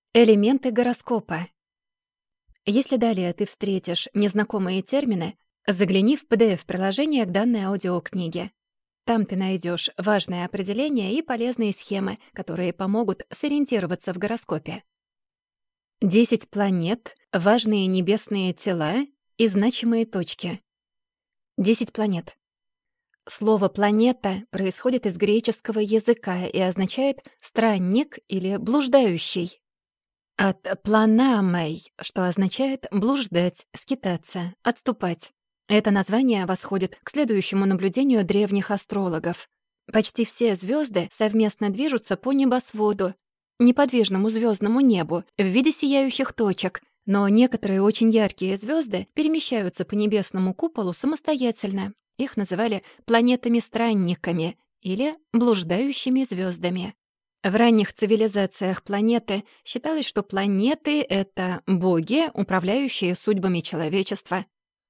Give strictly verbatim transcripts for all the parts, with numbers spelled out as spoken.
Элементы гороскопа. Если далее ты встретишь незнакомые термины, загляни в пи ди эф-приложение к данной аудиокниге. Там ты найдешь важные определения и полезные схемы, которые помогут сориентироваться в гороскопе. десять планет, важные небесные тела и значимые точки. десять планет. Слово «планета» происходит из греческого языка и означает «странник» или «блуждающий». От «планамей», что означает «блуждать», «скитаться», «отступать». Это название восходит к следующему наблюдению древних астрологов. Почти все звезды совместно движутся по небосводу, неподвижному звездному небу, в виде сияющих точек, но некоторые очень яркие звезды перемещаются по небесному куполу самостоятельно. Их называли планетами-странниками или блуждающими звездами. В ранних цивилизациях планеты считалось, что планеты — это боги, управляющие судьбами человечества.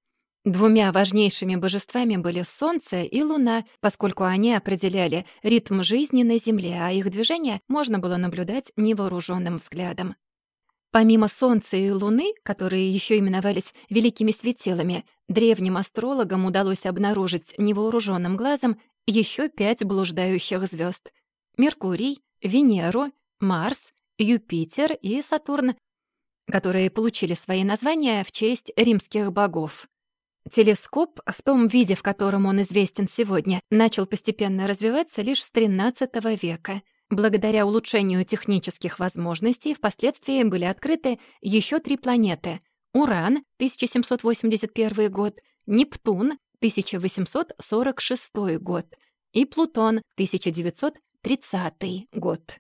Двумя важнейшими божествами были Солнце и Луна, поскольку они определяли ритм жизни на Земле, а их движение можно было наблюдать невооруженным взглядом. Помимо Солнца и Луны, которые еще именовались великими светилами, древним астрологам удалось обнаружить невооруженным глазом еще пять блуждающих звезд: Меркурий, Венеру, Марс, Юпитер и Сатурн, которые получили свои названия в честь римских богов. Телескоп, в том виде, в котором он известен сегодня, начал постепенно развиваться лишь с тринадцатого века. Благодаря улучшению технических возможностей впоследствии были открыты еще три планеты: Уран, тысяча семьсот восемьдесят первый год, Нептун, тысяча восемьсот сорок шестой год и Плутон, тысяча девятьсот тридцатый год.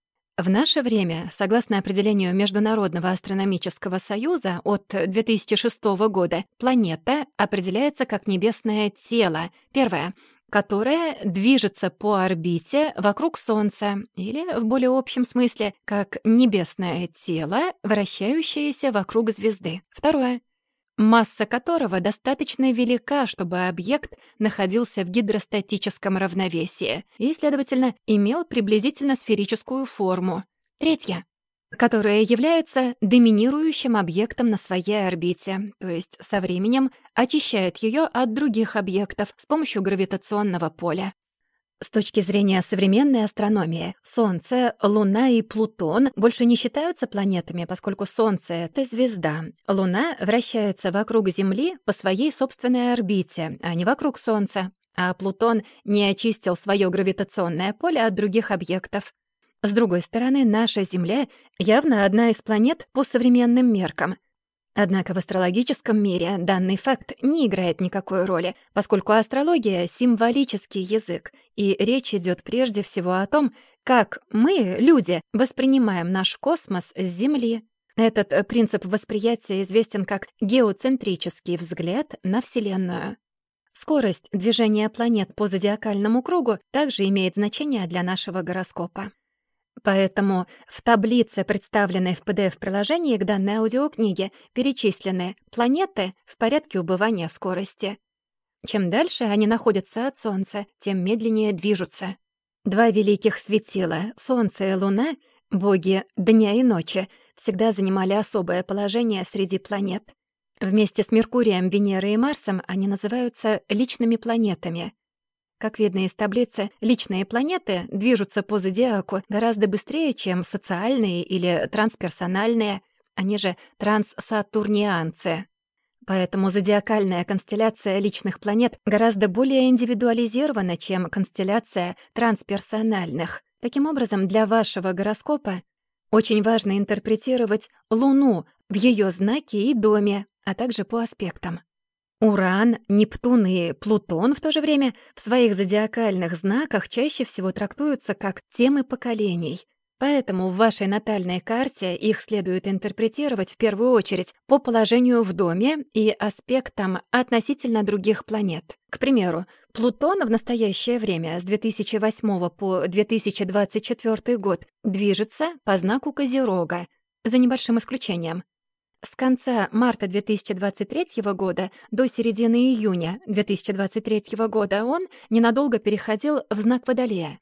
В наше время, согласно определению Международного астрономического союза от две тысячи шестого года, планета определяется как небесное тело, первое, которое движется по орбите вокруг Солнца, или, в более общем смысле, как небесное тело, вращающееся вокруг звезды. Второе, масса которого достаточно велика, чтобы объект находился в гидростатическом равновесии и, следовательно, имел приблизительно сферическую форму. Третье, которое является доминирующим объектом на своей орбите, то есть со временем очищает ее от других объектов с помощью гравитационного поля. С точки зрения современной астрономии, Солнце, Луна и Плутон больше не считаются планетами, поскольку Солнце — это звезда. Луна вращается вокруг Земли по своей собственной орбите, а не вокруг Солнца. А Плутон не очистил свое гравитационное поле от других объектов. С другой стороны, наша Земля явно одна из планет по современным меркам. Однако в астрологическом мире данный факт не играет никакой роли, поскольку астрология — символический язык, и речь идет прежде всего о том, как мы, люди, воспринимаем наш космос с Земли. Этот принцип восприятия известен как геоцентрический взгляд на Вселенную. Скорость движения планет по зодиакальному кругу также имеет значение для нашего гороскопа. Поэтому в таблице, представленной в пи ди эф-приложении к данной аудиокниге, перечислены планеты в порядке убывания скорости. Чем дальше они находятся от Солнца, тем медленнее движутся. Два великих светила, Солнце и Луна, боги дня и ночи, всегда занимали особое положение среди планет. Вместе с Меркурием, Венерой и Марсом они называются личными планетами. Как видно из таблицы, личные планеты движутся по зодиаку гораздо быстрее, чем социальные или трансперсональные, они же транссатурнианцы. Поэтому зодиакальная констелляция личных планет гораздо более индивидуализирована, чем констелляция трансперсональных. Таким образом, для вашего гороскопа очень важно интерпретировать Луну в ее знаке и доме, а также по аспектам. Уран, Нептун и Плутон в то же время в своих зодиакальных знаках чаще всего трактуются как темы поколений. Поэтому в вашей натальной карте их следует интерпретировать в первую очередь по положению в доме и аспектам относительно других планет. К примеру, Плутон в настоящее время с две тысячи восьмого по две тысячи двадцать четвёртый год движется по знаку Козерога, за небольшим исключением. С конца марта две тысячи двадцать третьего года до середины июня две тысячи двадцать третьего года он ненадолго переходил в знак Водолея.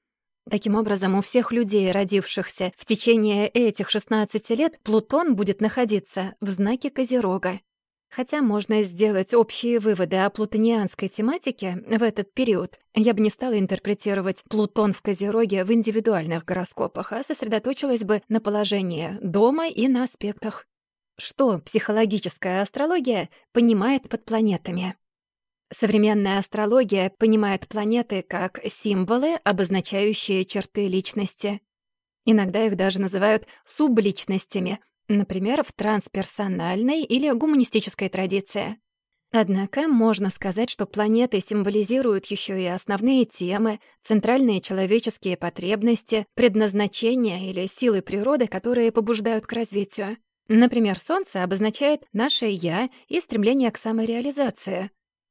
Таким образом, у всех людей, родившихся в течение этих шестнадцати лет, Плутон будет находиться в знаке Козерога. Хотя можно сделать общие выводы о плутонианской тематике в этот период, я бы не стала интерпретировать Плутон в Козероге в индивидуальных гороскопах, а сосредоточилась бы на положении дома и на аспектах. Что психологическая астрология понимает под планетами? Современная астрология понимает планеты как символы, обозначающие черты личности. Иногда их даже называют субличностями, например, в трансперсональной или гуманистической традиции. Однако можно сказать, что планеты символизируют еще и основные темы, центральные человеческие потребности, предназначения или силы природы, которые побуждают к развитию. Например, Солнце обозначает наше «я» и стремление к самореализации.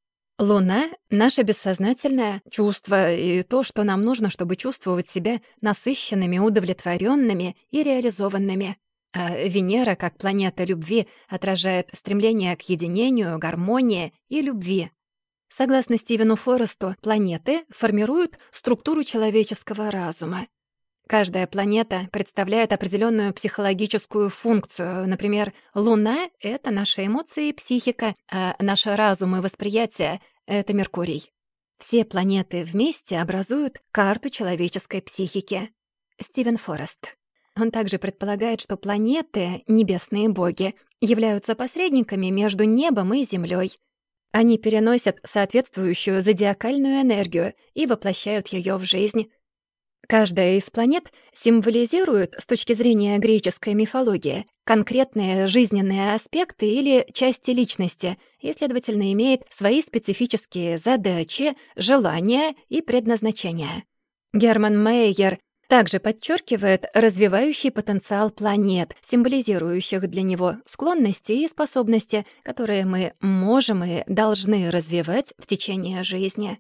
Луна — наше бессознательное чувство и то, что нам нужно, чтобы чувствовать себя насыщенными, удовлетворенными и реализованными. А Венера, как планета любви, отражает стремление к единению, гармонии и любви. Согласно Стивену Форесту, планеты формируют структуру человеческого разума. Каждая планета представляет определенную психологическую функцию. Например, Луна — это наши эмоции и психика, а наш разум и восприятие — это Меркурий. Все планеты вместе образуют карту человеческой психики. Стивен Форест. Он также предполагает, что планеты, небесные боги, являются посредниками между небом и землей. Они переносят соответствующую зодиакальную энергию и воплощают ее в жизнь. Каждая из планет символизирует, с точки зрения греческой мифологии, конкретные жизненные аспекты или части личности и, следовательно, имеет свои специфические задачи, желания и предназначения. Герман Мейер также подчеркивает развивающий потенциал планет, символизирующих для него склонности и способности, которые мы можем и должны развивать в течение жизни.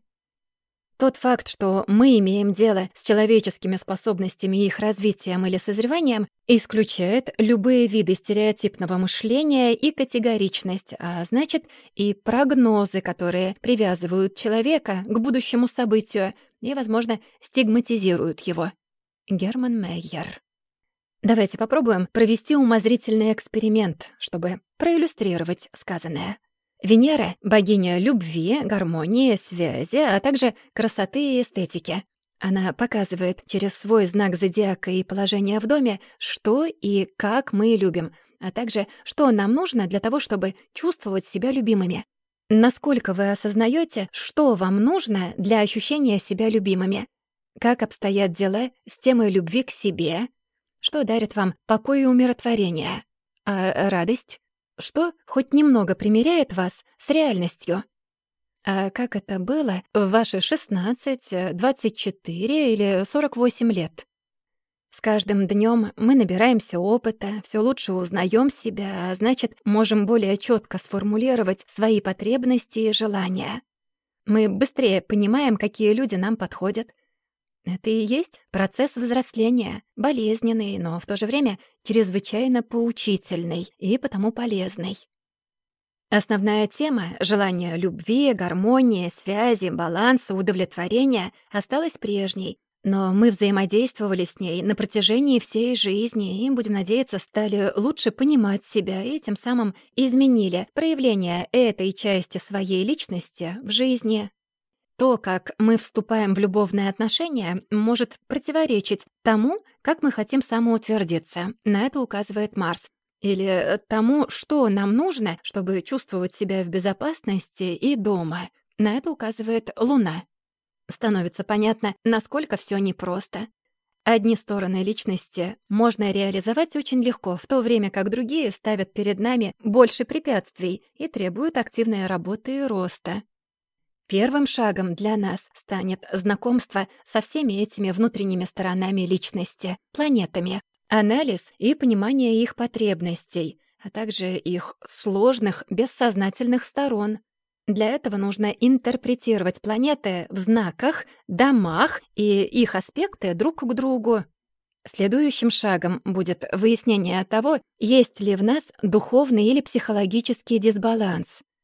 Тот факт, что мы имеем дело с человеческими способностями и их развитием или созреванием, исключает любые виды стереотипного мышления и категоричность, а значит, и прогнозы, которые привязывают человека к будущему событию и, возможно, стигматизируют его. Герман Мейер. Давайте попробуем провести умозрительный эксперимент, чтобы проиллюстрировать сказанное. Венера — богиня любви, гармонии, связи, а также красоты и эстетики. Она показывает через свой знак зодиака и положение в доме, что и как мы любим, а также что нам нужно для того, чтобы чувствовать себя любимыми. Насколько вы осознаете, что вам нужно для ощущения себя любимыми? Как обстоят дела с темой любви к себе? Что дарит вам покой и умиротворение? А радость? Что хоть немного примиряет вас с реальностью? А как это было в ваши шестнадцать, двадцать четыре или сорок восемь лет? С каждым днем мы набираемся опыта, все лучше узнаем себя, а значит, можем более четко сформулировать свои потребности и желания. Мы быстрее понимаем, какие люди нам подходят. Это и есть процесс взросления, болезненный, но в то же время чрезвычайно поучительный и потому полезный. Основная тема — желание любви, гармонии, связи, баланса, удовлетворения — осталась прежней, но мы взаимодействовали с ней на протяжении всей жизни и, будем надеяться, стали лучше понимать себя и тем самым изменили проявление этой части своей личности в жизни. То, как мы вступаем в любовные отношения, может противоречить тому, как мы хотим самоутвердиться. На это указывает Марс. Или тому, что нам нужно, чтобы чувствовать себя в безопасности и дома. На это указывает Луна. Становится понятно, насколько всё непросто. Одни стороны личности можно реализовать очень легко, в то время как другие ставят перед нами больше препятствий и требуют активной работы и роста. Первым шагом для нас станет знакомство со всеми этими внутренними сторонами личности, планетами, анализ и понимание их потребностей, а также их сложных бессознательных сторон. Для этого нужно интерпретировать планеты в знаках, домах и их аспекты друг к другу. Следующим шагом будет выяснение того, есть ли в нас духовный или психологический дисбаланс.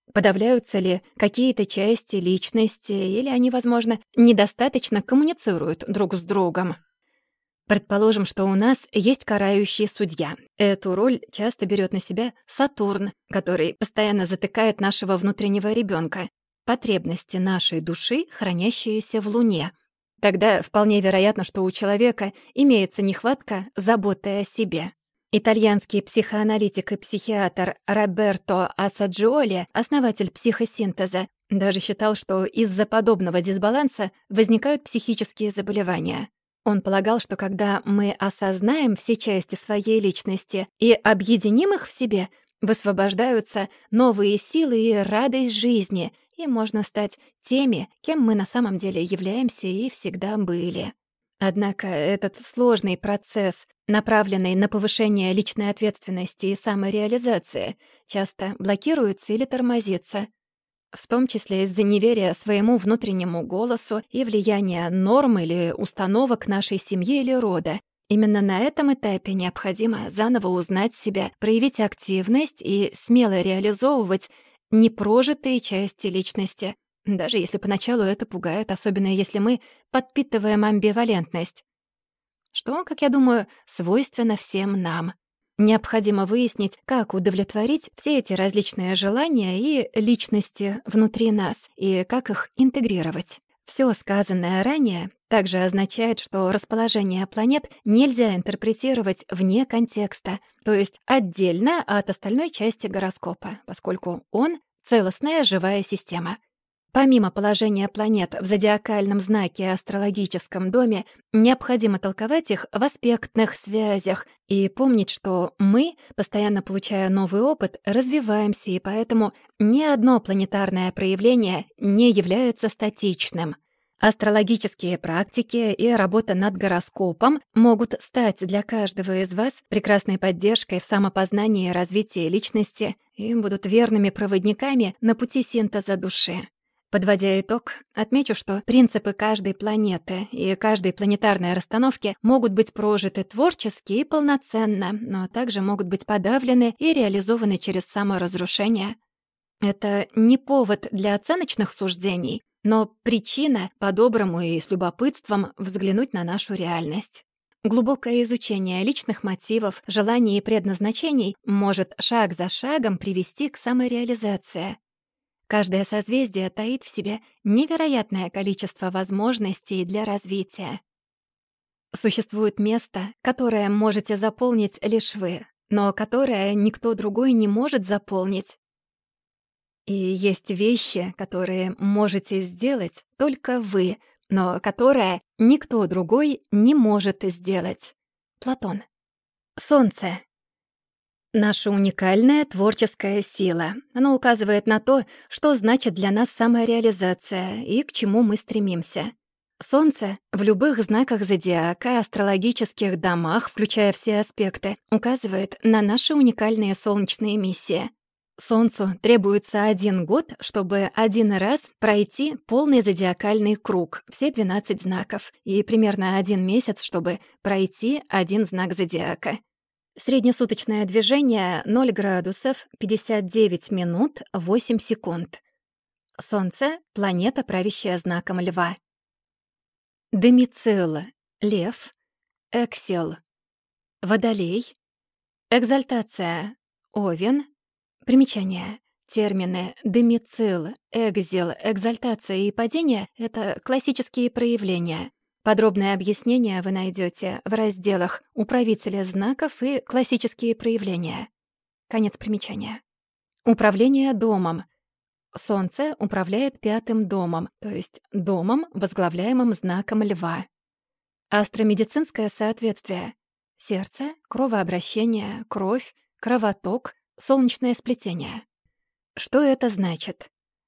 Подавляются ли какие-то части личности, или они, возможно, недостаточно коммуницируют друг с другом? Предположим, что у нас есть карающий судья. Эту роль часто берет на себя Сатурн, который постоянно затыкает нашего внутреннего ребенка, потребности нашей души, хранящиеся в Луне. Тогда вполне вероятно, что у человека имеется нехватка заботы о себе. Итальянский психоаналитик и психиатр Роберто Ассаджиоли, основатель психосинтеза, даже считал, что из-за подобного дисбаланса возникают психические заболевания. Он полагал, что когда мы осознаем все части своей личности и объединим их в себе, высвобождаются новые силы и радость жизни, и можно стать теми, кем мы на самом деле являемся и всегда были. Однако этот сложный процесс, направленный на повышение личной ответственности и самореализации, часто блокируется или тормозится, в том числе из-за неверия своему внутреннему голосу и влияния норм или установок нашей семьи или рода. Именно на этом этапе необходимо заново узнать себя, проявить активность и смело реализовывать непрожитые части личности, даже если поначалу это пугает, особенно если мы подпитываем амбивалентность, что, как я думаю, свойственно всем нам. Необходимо выяснить, как удовлетворить все эти различные желания и личности внутри нас, и как их интегрировать. Всё сказанное ранее также означает, что расположение планет нельзя интерпретировать вне контекста, то есть отдельно от остальной части гороскопа, поскольку он — целостная живая система. Помимо положения планет в зодиакальном знаке и астрологическом доме, необходимо толковать их в аспектных связях и помнить, что мы, постоянно получая новый опыт, развиваемся, и поэтому ни одно планетарное проявление не является статичным. Астрологические практики и работа над гороскопом могут стать для каждого из вас прекрасной поддержкой в самопознании и развитии личности и будут верными проводниками на пути синтеза души. Подводя итог, отмечу, что принципы каждой планеты и каждой планетарной расстановки могут быть прожиты творчески и полноценно, но также могут быть подавлены и реализованы через саморазрушение. Это не повод для оценочных суждений, но причина по-доброму и с любопытством взглянуть на нашу реальность. Глубокое изучение личных мотивов, желаний и предназначений может шаг за шагом привести к самореализации. Каждое созвездие таит в себе невероятное количество возможностей для развития. Существует место, которое можете заполнить лишь вы, но которое никто другой не может заполнить. И есть вещи, которые можете сделать только вы, но которые никто другой не может сделать. Платон. Солнце. Наша уникальная творческая сила. Оно указывает на то, что значит для нас самореализация и к чему мы стремимся. Солнце в любых знаках зодиака, астрологических домах, включая все аспекты, указывает на наши уникальные солнечные миссии. Солнцу требуется один год, чтобы один раз пройти полный зодиакальный круг, все двенадцать знаков, и примерно один месяц, чтобы пройти один знак зодиака. Среднесуточное движение — ноль градусов, пятьдесят девять минут, восемь секунд. Солнце — планета, правящая знаком Льва. Домицил — Лев. Эксил — Водолей. Экзальтация — Овен. Примечание. Термины домицил, экзил, экзальтация и падение — это классические проявления. Подробное объяснение вы найдете в разделах «Управители знаков» и «Классические проявления». Конец примечания. Управление домом. Солнце управляет пятым домом, то есть домом, возглавляемым знаком Льва. Астромедицинское соответствие. Сердце, кровообращение, кровь, кровоток, солнечное сплетение. Что это значит?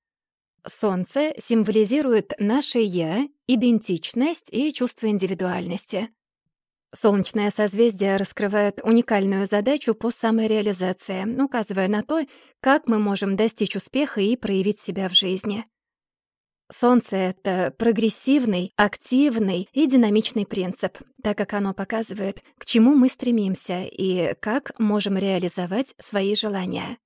Солнце символизирует наше «я», идентичность и чувство индивидуальности. Солнечное созвездие раскрывает уникальную задачу по самореализации, указывая на то, как мы можем достичь успеха и проявить себя в жизни. Солнце — это прогрессивный, активный и динамичный принцип, так как оно показывает, к чему мы стремимся и как можем реализовать свои желания.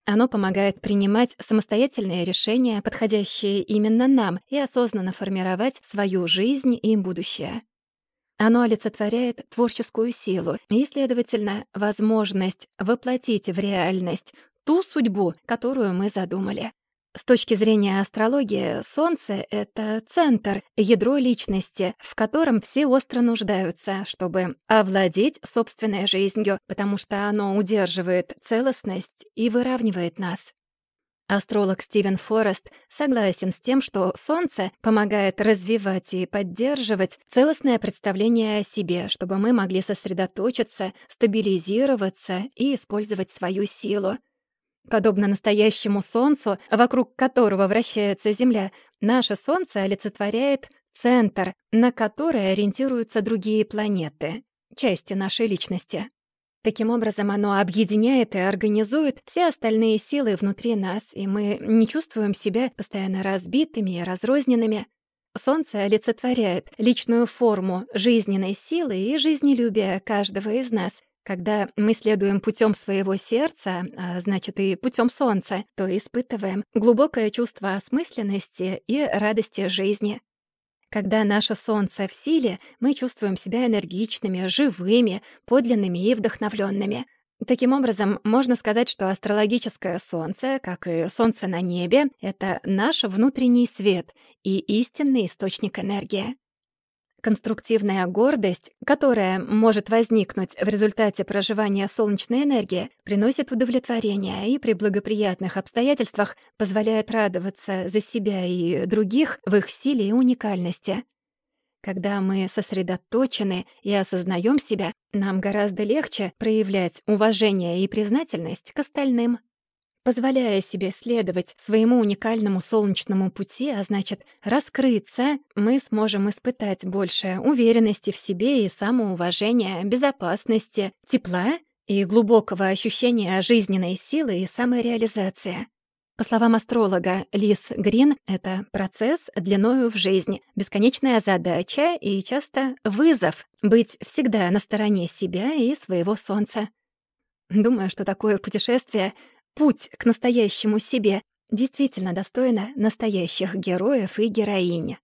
Оно помогает принимать самостоятельные решения, подходящие именно нам, и осознанно формировать свою жизнь и будущее. Оно олицетворяет творческую силу и, следовательно, возможность воплотить в реальность ту судьбу, которую мы задумали. С точки зрения астрологии, Солнце — это центр, ядро личности, в котором все остро нуждаются, чтобы овладеть собственной жизнью, потому что оно удерживает целостность и выравнивает нас. Астролог Стивен Форест согласен с тем, что Солнце помогает развивать и поддерживать целостное представление о себе, чтобы мы могли сосредоточиться, стабилизироваться и использовать свою силу. Подобно настоящему Солнцу, вокруг которого вращается Земля, наше Солнце олицетворяет центр, на который ориентируются другие планеты, части нашей личности. Таким образом, оно объединяет и организует все остальные силы внутри нас, и мы не чувствуем себя постоянно разбитыми и разрозненными. Солнце олицетворяет личную форму жизненной силы и жизнелюбия каждого из нас. Когда мы следуем путем своего сердца, а значит и путем Солнца, то испытываем глубокое чувство осмысленности и радости жизни. Когда наше Солнце в силе, мы чувствуем себя энергичными, живыми, подлинными и вдохновленными. Таким образом, можно сказать, что астрологическое Солнце, как и Солнце на небе, — это наш внутренний свет и истинный источник энергии. Конструктивная гордость, которая может возникнуть в результате проживания солнечной энергии, приносит удовлетворение и при благоприятных обстоятельствах позволяет радоваться за себя и других в их силе и уникальности. Когда мы сосредоточены и осознаем себя, нам гораздо легче проявлять уважение и признательность к остальным. Позволяя себе следовать своему уникальному солнечному пути, а значит, раскрыться, мы сможем испытать больше уверенности в себе и самоуважения, безопасности, тепла и глубокого ощущения жизненной силы и самореализации. По словам астролога Лиз Грин, это процесс длиною в жизнь, бесконечная задача и часто вызов быть всегда на стороне себя и своего солнца. Думаю, что такое путешествие — путь к настоящему себе действительно достойно настоящих героев и героинь.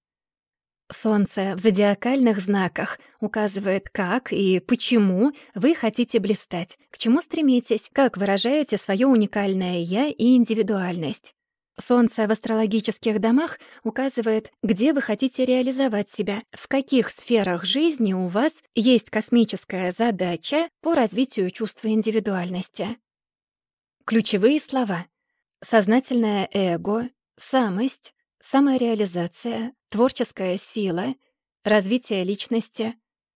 Солнце в зодиакальных знаках указывает, как и почему вы хотите блистать, к чему стремитесь, как выражаете свое уникальное «я» и индивидуальность. Солнце в астрологических домах указывает, где вы хотите реализовать себя, в каких сферах жизни у вас есть космическая задача по развитию чувства индивидуальности. Ключевые слова: сознательное эго, самость, самореализация, творческая сила, развитие личности,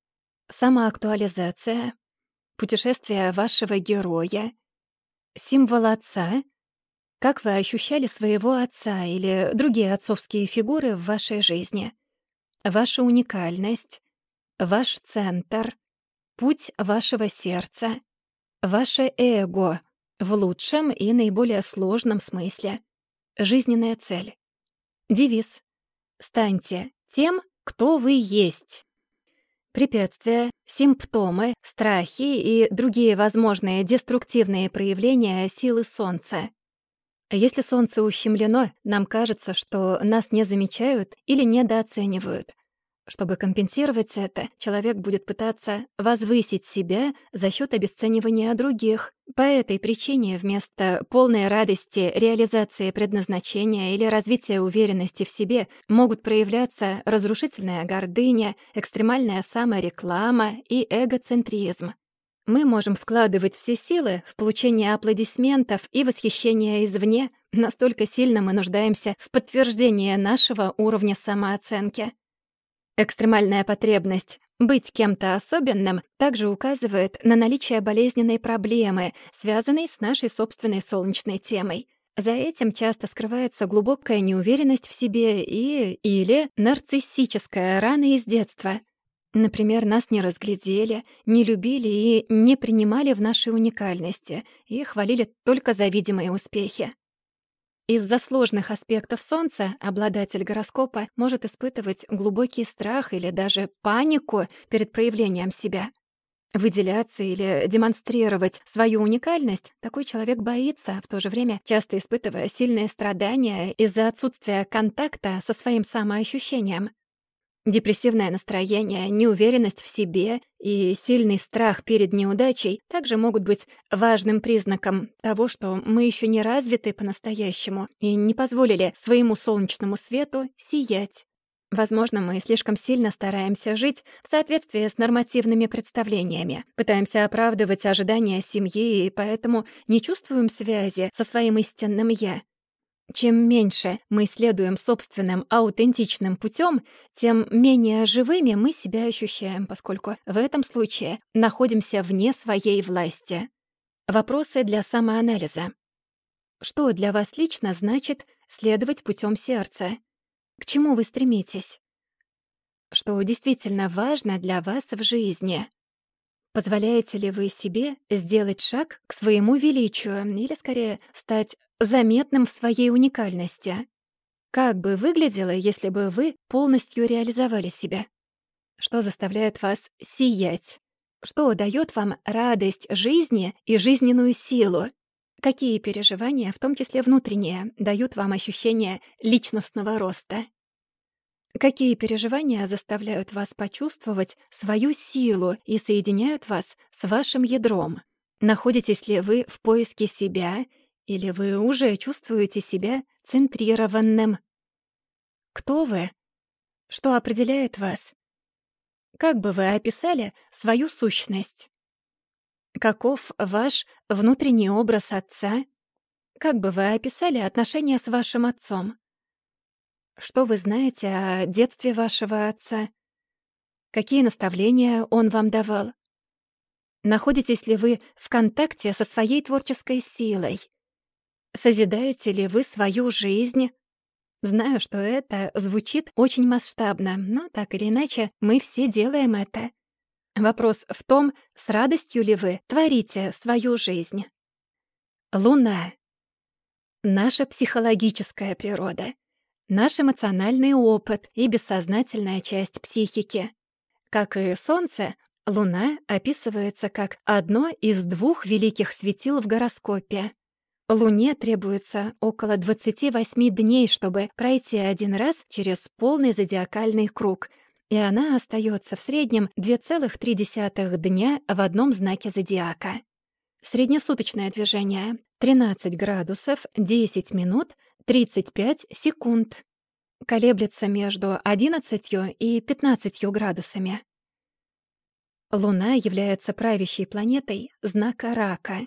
самоактуализация, путешествие вашего героя, символ отца, как вы ощущали своего отца или другие отцовские фигуры в вашей жизни, ваша уникальность, ваш центр, путь вашего сердца, ваше эго в лучшем и наиболее сложном смысле, жизненная цель. Девиз: станьте тем, кто вы есть. Препятствия, симптомы, страхи и другие возможные деструктивные проявления силы Солнца. Если Солнце ущемлено, нам кажется, что нас не замечают или недооценивают. Чтобы компенсировать это, человек будет пытаться возвысить себя за счет обесценивания других. По этой причине вместо полной радости реализации предназначения или развития уверенности в себе могут проявляться разрушительная гордыня, экстремальная самореклама и эгоцентризм. Мы можем вкладывать все силы в получение аплодисментов и восхищения извне, настолько сильно мы нуждаемся в подтверждении нашего уровня самооценки. Экстремальная потребность быть кем-то особенным также указывает на наличие болезненной проблемы, связанной с нашей собственной солнечной темой. За этим часто скрывается глубокая неуверенность в себе и или нарциссическая рана из детства. Например, нас не разглядели, не любили и не принимали в нашей уникальности и хвалили только за видимые успехи. Из-за сложных аспектов Солнца обладатель гороскопа может испытывать глубокий страх или даже панику перед проявлением себя. выделяться или демонстрировать свою уникальность, такой человек боится, в то же время часто испытывая сильные страдания из-за отсутствия контакта со своим самоощущением. Депрессивное настроение, неуверенность в себе и сильный страх перед неудачей также могут быть важным признаком того, что мы еще не развиты по-настоящему и не позволили своему солнечному свету сиять. Возможно, мы слишком сильно стараемся жить в соответствии с нормативными представлениями, пытаемся оправдывать ожидания семьи и поэтому не чувствуем связи со своим истинным «я». Чем меньше мы следуем собственным аутентичным путем, тем менее живыми мы себя ощущаем, поскольку в этом случае находимся вне своей власти. Вопросы для самоанализа. Что для вас лично значит следовать путем сердца? К чему вы стремитесь? Что действительно важно для вас в жизни? Позволяете ли вы себе сделать шаг к своему величию или, скорее, стать заметным в своей уникальности? Как бы выглядело, если бы вы полностью реализовали себя? Что заставляет вас сиять? Что даёт вам радость жизни и жизненную силу? Какие переживания, в том числе внутренние, дают вам ощущение личностного роста? Какие переживания заставляют вас почувствовать свою силу и соединяют вас с вашим ядром? Находитесь ли вы в поиске себя, или вы уже чувствуете себя центрированным? Кто вы? Что определяет вас? Как бы вы описали свою сущность? Каков ваш внутренний образ отца? Как бы вы описали отношения с вашим отцом? Что вы знаете о детстве вашего отца? Какие наставления он вам давал? Находитесь ли вы в контакте со своей творческой силой? Созидаете ли вы свою жизнь? Знаю, что это звучит очень масштабно, но так или иначе мы все делаем это. Вопрос в том, с радостью ли вы творите свою жизнь. Луна. Наша психологическая природа. Наш эмоциональный опыт и бессознательная часть психики. Как и Солнце, Луна описывается как одно из двух великих светил в гороскопе. Луне требуется около двадцати восьми дней, чтобы пройти один раз через полный зодиакальный круг, и она остается в среднем две целых три десятых дня в одном знаке зодиака. Среднесуточное движение — тринадцать градусов, десять минут, тридцать пять секунд. Колеблется между одиннадцатью и пятнадцатью градусами. Луна является правящей планетой знака Рака.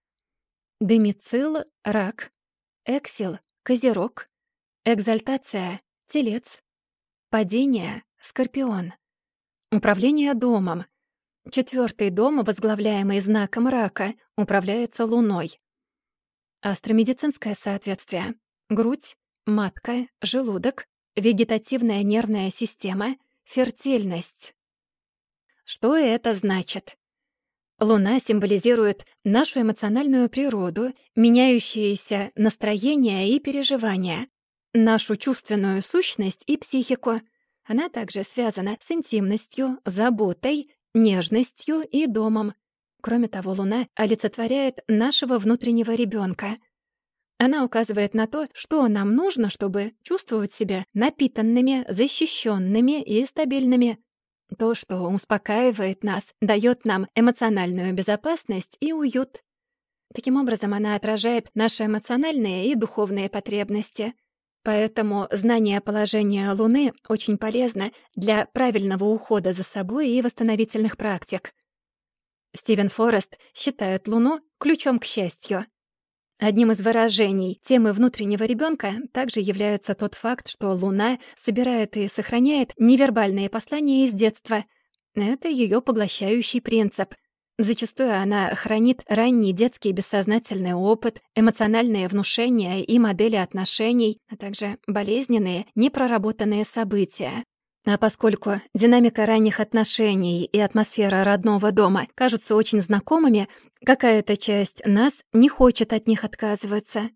Домицил — Рак, Эксил — Козерог, Экзальтация — Телец, Падение — Скорпион, Управление домом. Четвёртый дом, возглавляемый знаком Рака, управляется Луной. Астромедицинское соответствие: грудь, матка, желудок, вегетативная нервная система, фертильность. Что это значит? Луна символизирует нашу эмоциональную природу, меняющиеся настроения и переживания, нашу чувственную сущность и психику. Она также связана с интимностью, заботой, нежностью и домом. Кроме того, Луна олицетворяет нашего внутреннего ребенка. Она указывает на то, что нам нужно, чтобы чувствовать себя напитанными, защищенными и стабильными. То, что успокаивает нас, дает нам эмоциональную безопасность и уют. Таким образом, она отражает наши эмоциональные и духовные потребности. Поэтому знание положения Луны очень полезно для правильного ухода за собой и восстановительных практик. Стивен Форест считает Луну ключом к счастью. Одним из выражений темы внутреннего ребенка также является тот факт, что Луна собирает и сохраняет невербальные послания из детства. Это ее поглощающий принцип. Зачастую она хранит ранний детский бессознательный опыт, эмоциональные внушения и модели отношений, а также болезненные, непроработанные события. А поскольку динамика ранних отношений и атмосфера родного дома кажутся очень знакомыми, какая-то часть нас не хочет от них отказываться.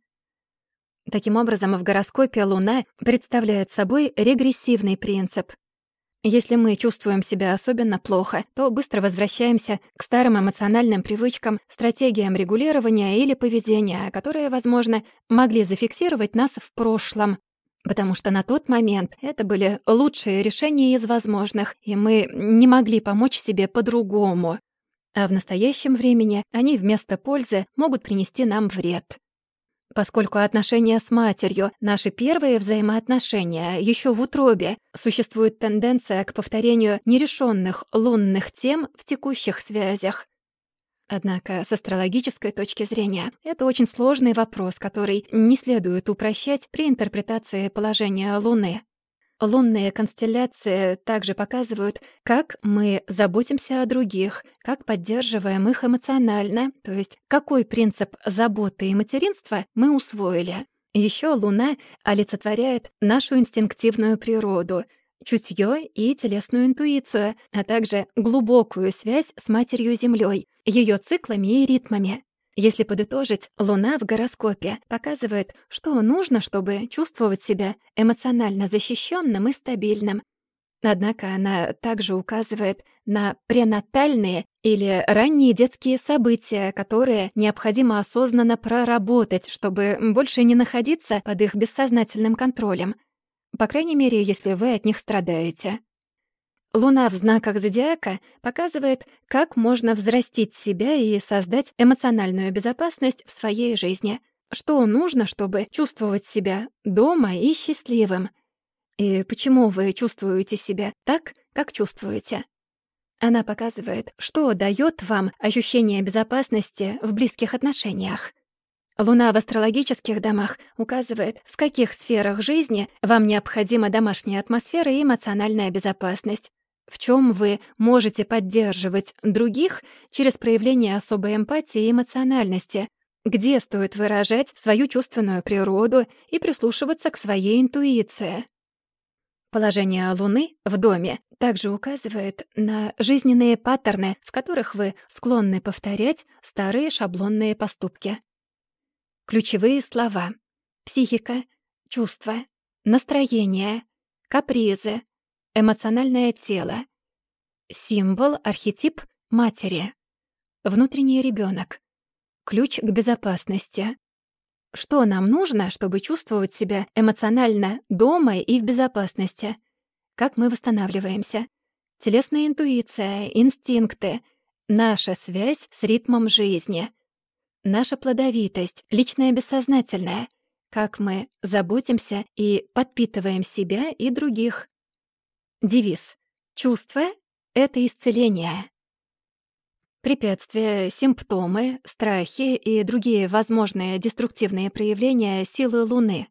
Таким образом, в гороскопе Луна представляет собой регрессивный принцип. Если мы чувствуем себя особенно плохо, то быстро возвращаемся к старым эмоциональным привычкам, стратегиям регулирования или поведения, которые, возможно, могли зафиксировать нас в прошлом. Потому что на тот момент это были лучшие решения из возможных, и мы не могли помочь себе по-другому. А в настоящем времени они вместо пользы могут принести нам вред. Поскольку отношения с матерью — наши первые взаимоотношения, еще в утробе, существует тенденция к повторению нерешенных лунных тем в текущих связях. Однако с астрологической точки зрения это очень сложный вопрос, который не следует упрощать при интерпретации положения Луны. Лунные констелляции также показывают, как мы заботимся о других, как поддерживаем их эмоционально, то есть какой принцип заботы и материнства мы усвоили. Еще Луна олицетворяет нашу инстинктивную природу, чутье и телесную интуицию, а также глубокую связь с Матерью-Землей, ее циклами и ритмами. Если подытожить, Луна в гороскопе показывает, что нужно, чтобы чувствовать себя эмоционально защищенным и стабильным. Однако она также указывает на пренатальные или ранние детские события, которые необходимо осознанно проработать, чтобы больше не находиться под их бессознательным контролем. По крайней мере, если вы от них страдаете. Луна в знаках зодиака показывает, как можно взрастить себя и создать эмоциональную безопасность в своей жизни. Что нужно, чтобы чувствовать себя дома и счастливым. И почему вы чувствуете себя так, как чувствуете. Она показывает, что даёт вам ощущение безопасности в близких отношениях. Луна в астрологических домах указывает, в каких сферах жизни вам необходима домашняя атмосфера и эмоциональная безопасность. В чем вы можете поддерживать других через проявление особой эмпатии и эмоциональности, где стоит выражать свою чувственную природу и прислушиваться к своей интуиции. Положение Луны в доме также указывает на жизненные паттерны, в которых вы склонны повторять старые шаблонные поступки. Ключевые слова: психика, чувства, настроение, капризы, эмоциональное тело, символ, архетип матери, внутренний ребенок, ключ к безопасности. Что нам нужно, чтобы чувствовать себя эмоционально дома и в безопасности? Как мы восстанавливаемся? Телесная интуиция, инстинкты, наша связь с ритмом жизни, наша плодовитость, личное бессознательное, как мы заботимся и подпитываем себя и других. Девиз: чувство — это исцеление. Препятствия, симптомы, страхи и другие возможные деструктивные проявления силы Луны.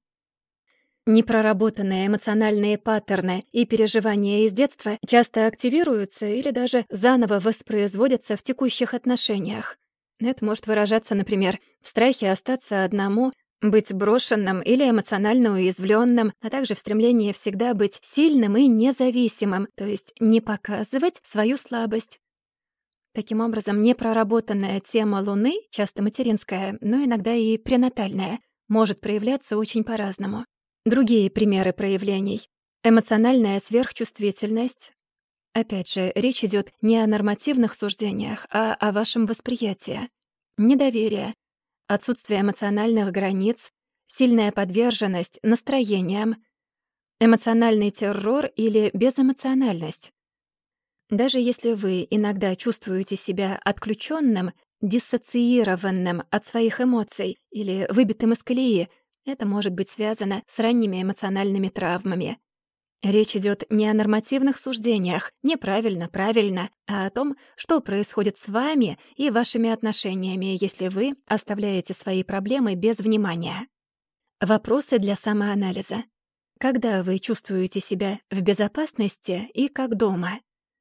Непроработанные эмоциональные паттерны и переживания из детства часто активируются или даже заново воспроизводятся в текущих отношениях. Это может выражаться, например, в страхе остаться одному, быть брошенным или эмоционально уязвленным, а также в стремлении всегда быть сильным и независимым, то есть не показывать свою слабость. Таким образом, непроработанная тема Луны, часто материнская, но иногда и пренатальная, может проявляться очень по-разному. Другие примеры проявлений. Эмоциональная сверхчувствительность. Опять же, речь идет не о нормативных суждениях, а о вашем восприятии. Недоверие. Отсутствие эмоциональных границ, сильная подверженность настроениям, эмоциональный террор или безэмоциональность. Даже если вы иногда чувствуете себя отключенным, диссоциированным от своих эмоций или выбитым из колеи, это может быть связано с ранними эмоциональными травмами. Речь идет не о нормативных суждениях, неправильно, правильно, а о том, что происходит с вами и вашими отношениями, если вы оставляете свои проблемы без внимания. Вопросы для самоанализа. Когда вы чувствуете себя в безопасности и как дома?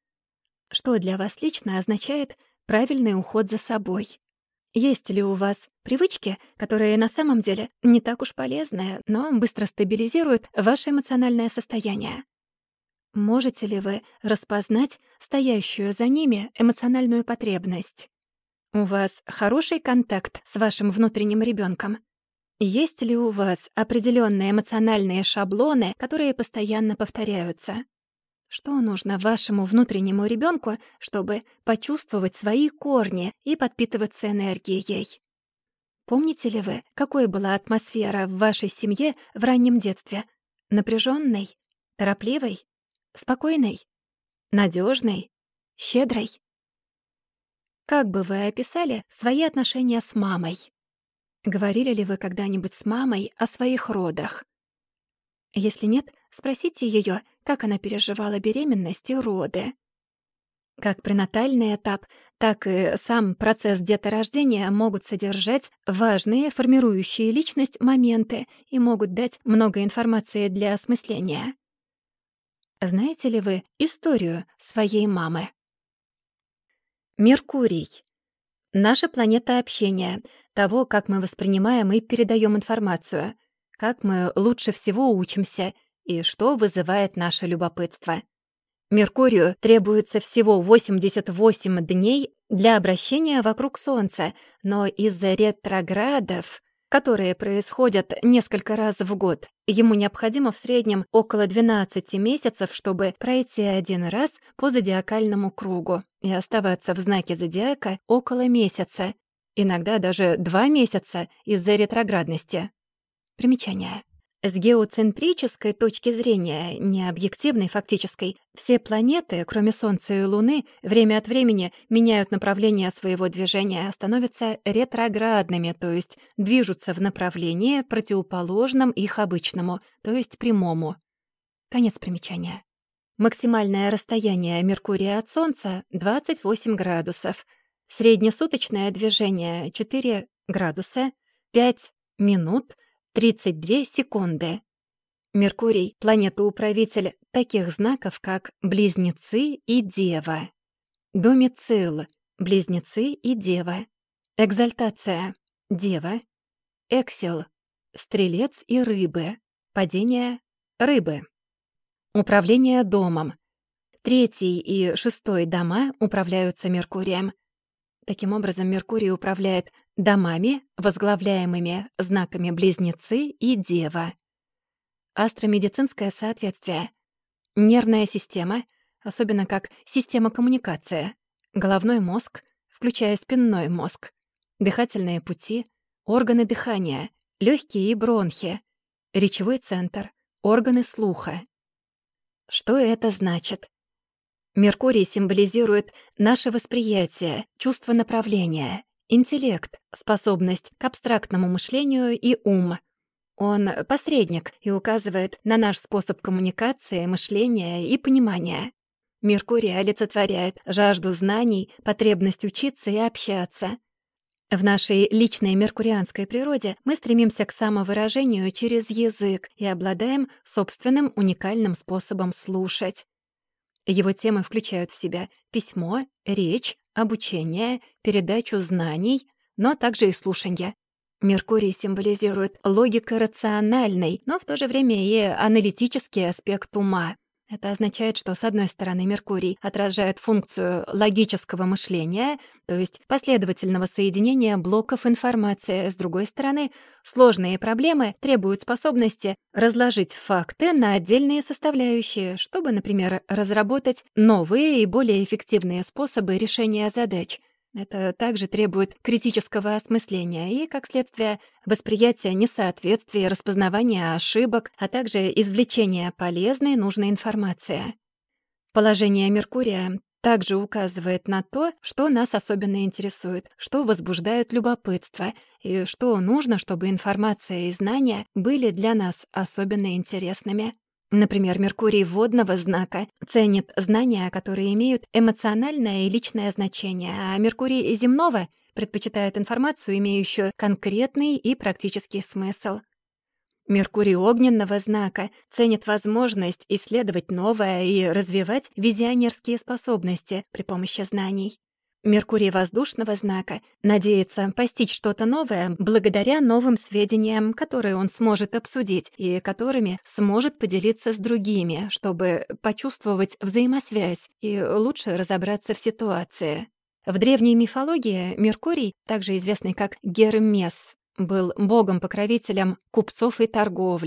Что для вас лично означает правильный уход за собой? Есть ли у вас привычки, которые на самом деле не так уж полезны, но быстро стабилизируют ваше эмоциональное состояние? Можете ли вы распознать стоящую за ними эмоциональную потребность? У вас хороший контакт с вашим внутренним ребенком? Есть ли у вас определенные эмоциональные шаблоны, которые постоянно повторяются? Что нужно вашему внутреннему ребенку, чтобы почувствовать свои корни и подпитываться энергией? Помните ли вы, какой была атмосфера в вашей семье в раннем детстве? Напряженной, торопливой, спокойной, надежной, щедрой? Как бы вы описали свои отношения с мамой? Говорили ли вы когда-нибудь с мамой о своих родах? Если нет, спросите ее, как она переживала беременность и роды. Как пренатальный этап, так и сам процесс деторождения могут содержать важные формирующие личность моменты и могут дать много информации для осмысления. Знаете ли вы историю своей мамы? Меркурий. Наша планета общения, того, как мы воспринимаем и передаем информацию, как мы лучше всего учимся и что вызывает наше любопытство. Меркурию требуется всего восемьдесят восемь дней для обращения вокруг Солнца, но из-за ретроградов, которые происходят несколько раз в год, ему необходимо в среднем около двенадцати месяцев, чтобы пройти один раз по зодиакальному кругу и оставаться в знаке зодиака около месяца, иногда даже два месяца из-за ретроградности. Примечание. С геоцентрической точки зрения, не объективной фактической, все планеты, кроме Солнца и Луны, время от времени меняют направление своего движения, становятся ретроградными, то есть движутся в направлении, противоположном их обычному, то есть прямому. Конец примечания. Максимальное расстояние Меркурия от Солнца — двадцать восемь градусов. Среднесуточное движение — четыре градуса, пять минут, тридцать две секунды. Меркурий — планета-управитель таких знаков, как Близнецы и Дева. Домицил — Близнецы и Дева. Экзальтация — Дева. Эксел — Стрелец и Рыбы. Падение — Рыбы. Управление домом. Третий и шестой дома управляются Меркурием. Таким образом, Меркурий управляет домами, возглавляемыми знаками Близнецы и Дева. Астромедицинское соответствие. Нервная система, особенно как система коммуникации. Головной мозг, включая спинной мозг. Дыхательные пути, органы дыхания, легкие и бронхи. Речевой центр, органы слуха. Что это значит? Меркурий символизирует наше восприятие, чувство направления, интеллект, способность к абстрактному мышлению и ум. Он посредник и указывает на наш способ коммуникации, мышления и понимания. Меркурий олицетворяет жажду знаний, потребность учиться и общаться. В нашей личной меркурианской природе мы стремимся к самовыражению через язык и обладаем собственным уникальным способом слушать. Его темы включают в себя письмо, речь, обучение, передачу знаний, но также и слушанье. Меркурий символизирует логико-рациональный, но в то же время и аналитический аспект ума. Это означает, что, с одной стороны, Меркурий отражает функцию логического мышления, то есть последовательного соединения блоков информации. С другой стороны, сложные проблемы требуют способности разложить факты на отдельные составляющие, чтобы, например, разработать новые и более эффективные способы решения задач. Это также требует критического осмысления и, как следствие, восприятия несоответствий, распознавания ошибок, а также извлечения полезной нужной информации. Положение Меркурия также указывает на то, что нас особенно интересует, что возбуждает любопытство и что нужно, чтобы информация и знания были для нас особенно интересными. Например, Меркурий водного знака ценит знания, которые имеют эмоциональное и личное значение, а Меркурий земного предпочитает информацию, имеющую конкретный и практический смысл. Меркурий огненного знака ценит возможность исследовать новое и развивать визионерские способности при помощи знаний. Меркурий воздушного знака надеется постичь что-то новое благодаря новым сведениям, которые он сможет обсудить и которыми сможет поделиться с другими, чтобы почувствовать взаимосвязь и лучше разобраться в ситуации. В древней мифологии Меркурий, также известный как Гермес, был богом-покровителем купцов и торговли,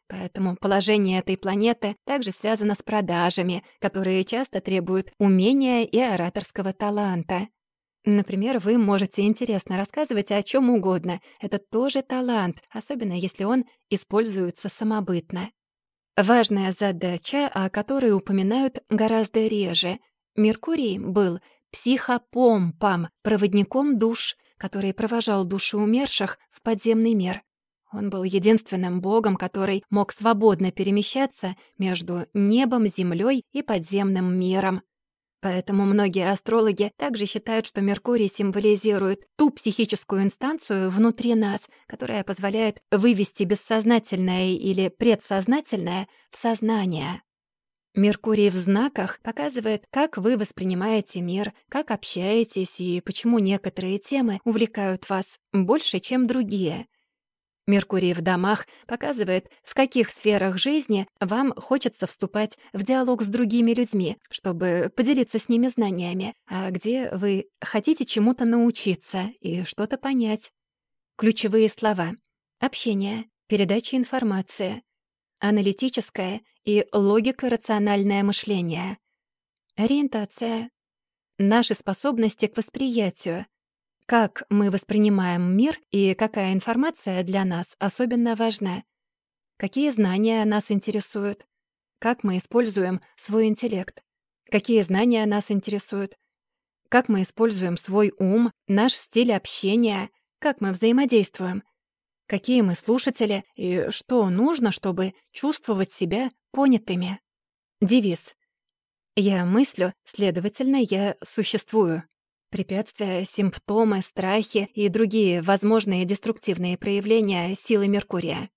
Поэтому положение этой планеты также связано с продажами, которые часто требуют умения и ораторского таланта. Например, вы можете интересно рассказывать о чем угодно. Это тоже талант, особенно если он используется самобытно. Важная задача, о которой упоминают гораздо реже. Меркурий был психопомпом, проводником душ, который провожал души умерших в подземный мир. Он был единственным богом, который мог свободно перемещаться между небом, землей и подземным миром. Поэтому многие астрологи также считают, что Меркурий символизирует ту психическую инстанцию внутри нас, которая позволяет вывести бессознательное или предсознательное в сознание. Меркурий в знаках показывает, как вы воспринимаете мир, как общаетесь и почему некоторые темы увлекают вас больше, чем другие. Меркурий в домах показывает, в каких сферах жизни вам хочется вступать в диалог с другими людьми, чтобы поделиться с ними знаниями, а где вы хотите чему-то научиться и что-то понять. Ключевые слова: общение, передача информации, аналитическое и логико-рациональное мышление, ориентация, наши способности к восприятию, как мы воспринимаем мир и какая информация для нас особенно важна, какие знания нас интересуют, как мы используем свой интеллект, какие знания нас интересуют, как мы используем свой ум, наш стиль общения, как мы взаимодействуем, какие мы слушатели и что нужно, чтобы чувствовать себя понятыми. Девиз: «Я мыслю, следовательно, я существую». Препятствия, симптомы, страхи и другие возможные деструктивные проявления силы Меркурия.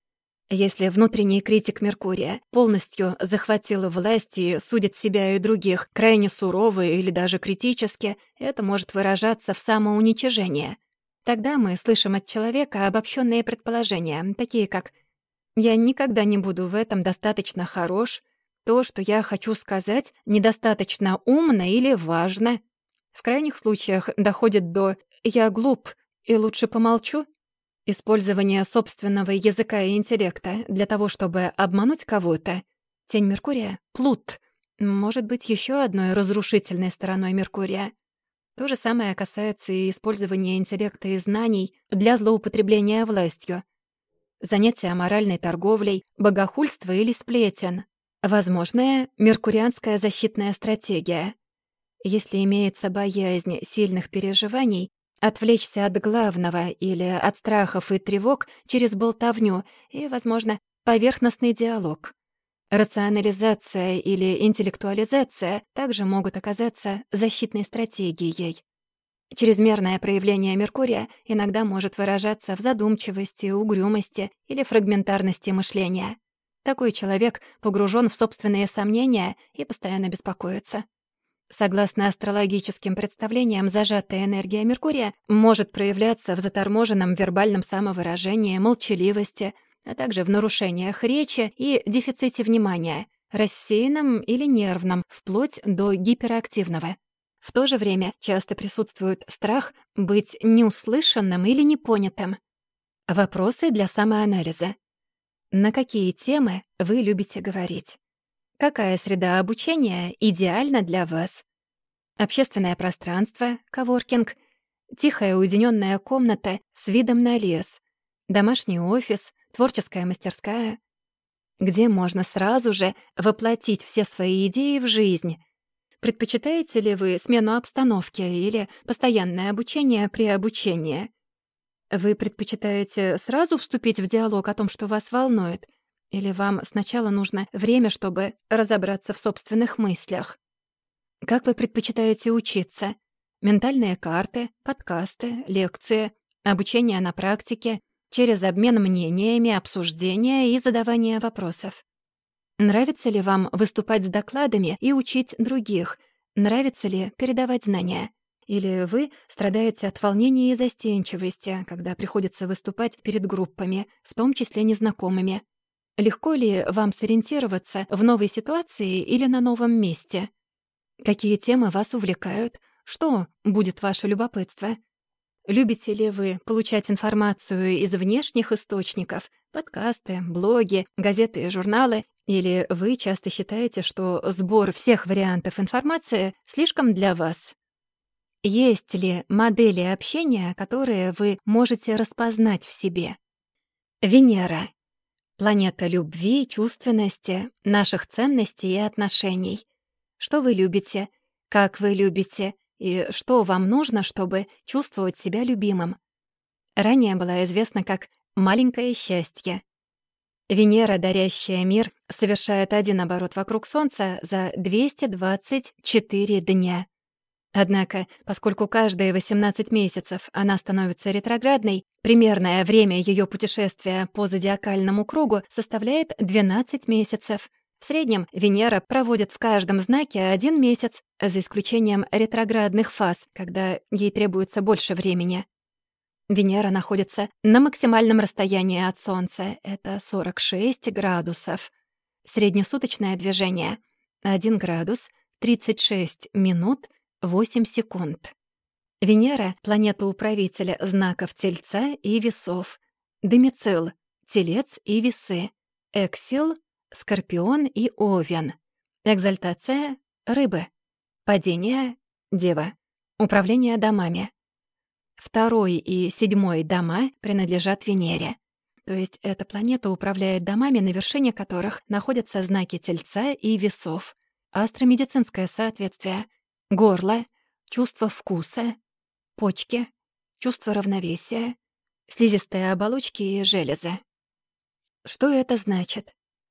Если внутренний критик Меркурия полностью захватил власть и судит себя и других крайне сурово или даже критически, это может выражаться в самоуничижении. Тогда мы слышим от человека обобщенные предположения, такие как «я никогда не буду в этом достаточно хорош», «то, что я хочу сказать, недостаточно умно или важно». В крайних случаях доходит до «я глуп и лучше помолчу». Использование собственного языка и интеллекта для того, чтобы обмануть кого-то. Тень Меркурия — Плут. Может быть еще одной разрушительной стороной Меркурия. То же самое касается и использования интеллекта и знаний для злоупотребления властью. Занятия моральной торговлей, богохульство или сплетен. Возможная меркурианская защитная стратегия. Если имеется боязнь сильных переживаний, отвлечься от главного или от страхов и тревог через болтовню и, возможно, поверхностный диалог. Рационализация или интеллектуализация также могут оказаться защитной стратегией. Чрезмерное проявление Меркурия иногда может выражаться в задумчивости, угрюмости или фрагментарности мышления. Такой человек погружен в собственные сомнения и постоянно беспокоится. Согласно астрологическим представлениям, зажатая энергия Меркурия может проявляться в заторможенном вербальном самовыражении, молчаливости, а также в нарушениях речи и дефиците внимания, рассеянном или нервном, вплоть до гиперактивного. В то же время часто присутствует страх быть неуслышанным или непонятым. Вопросы для самоанализа. На какие темы вы любите говорить? Какая среда обучения идеальна для вас? Общественное пространство, коворкинг, тихая уединенная комната с видом на лес, домашний офис, творческая мастерская, где можно сразу же воплотить все свои идеи в жизнь. Предпочитаете ли вы смену обстановки или постоянное обучение при обучении? Вы предпочитаете сразу вступить в диалог о том, что вас волнует? Или вам сначала нужно время, чтобы разобраться в собственных мыслях? Как вы предпочитаете учиться? Ментальные карты, подкасты, лекции, обучение на практике, через обмен мнениями, обсуждения и задавание вопросов. Нравится ли вам выступать с докладами и учить других? Нравится ли передавать знания? Или вы страдаете от волнения и застенчивости, когда приходится выступать перед группами, в том числе незнакомыми? Легко ли вам сориентироваться в новой ситуации или на новом месте? Какие темы вас увлекают? Что будет ваше любопытство? Любите ли вы получать информацию из внешних источников, подкасты, блоги, газеты и журналы, или вы часто считаете, что сбор всех вариантов информации слишком для вас? Есть ли модели общения, которые вы можете распознать в себе? Венера. Планета любви, чувственности, наших ценностей и отношений. Что вы любите? Как вы любите? И что вам нужно, чтобы чувствовать себя любимым? Ранее была известна как «маленькое счастье». Венера, дарящая мир, совершает один оборот вокруг Солнца за двести двадцать четыре дня. Однако, поскольку каждые восемнадцать месяцев она становится ретроградной, примерное время ее путешествия по зодиакальному кругу составляет двенадцать месяцев. В среднем Венера проводит в каждом знаке один месяц, за исключением ретроградных фаз, когда ей требуется больше времени. Венера находится на максимальном расстоянии от Солнца, это сорок шесть градусов. Среднесуточное движение — один градус, тридцать шесть минут, восемь секунд. Венера — планета-управитель знаков Тельца и Весов. Домицил — Телец и Весы. Эксил — Скорпион и Овен. Экзальтация — Рыбы. Падение — Дева. Управление домами. Второй и седьмой дома принадлежат Венере. То есть эта планета управляет домами, на вершине которых находятся знаки Тельца и Весов. Астромедицинское соответствие. Горло, чувство вкуса, почки, чувство равновесия, слизистые оболочки и железы. Что это значит?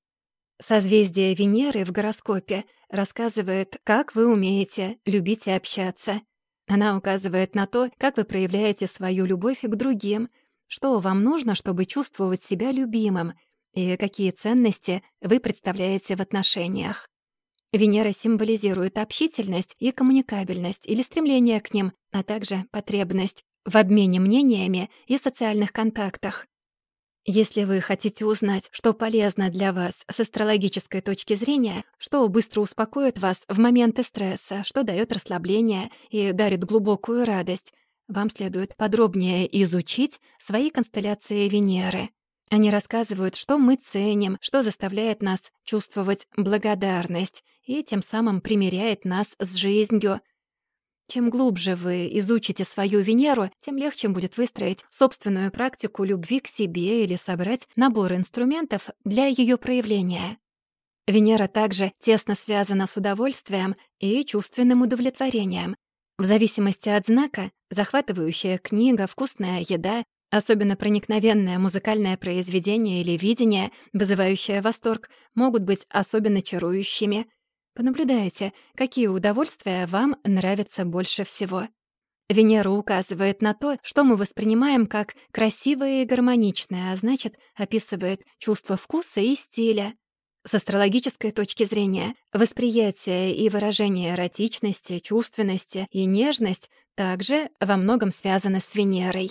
Созвездие Венеры в гороскопе рассказывает, как вы умеете любить и общаться. Она указывает на то, как вы проявляете свою любовь к другим, что вам нужно, чтобы чувствовать себя любимым, и какие ценности вы представляете в отношениях. Венера символизирует общительность и коммуникабельность или стремление к ним, а также потребность в обмене мнениями и социальных контактах. Если вы хотите узнать, что полезно для вас с астрологической точки зрения, что быстро успокоит вас в моменты стресса, что даёт расслабление и дарит глубокую радость, вам следует подробнее изучить свои констелляции Венеры. Они рассказывают, что мы ценим, что заставляет нас чувствовать благодарность и тем самым примиряет нас с жизнью. Чем глубже вы изучите свою Венеру, тем легче будет выстроить собственную практику любви к себе или собрать набор инструментов для ее проявления. Венера также тесно связана с удовольствием и чувственным удовлетворением. В зависимости от знака, захватывающая книга, вкусная еда, особенно проникновенное музыкальное произведение или видение, вызывающее восторг, могут быть особенно чарующими. Понаблюдайте, какие удовольствия вам нравятся больше всего. Венера указывает на то, что мы воспринимаем как красивое и гармоничное, а значит, описывает чувство вкуса и стиля. С астрологической точки зрения, восприятие и выражение эротичности, чувственности и нежность также во многом связаны с Венерой.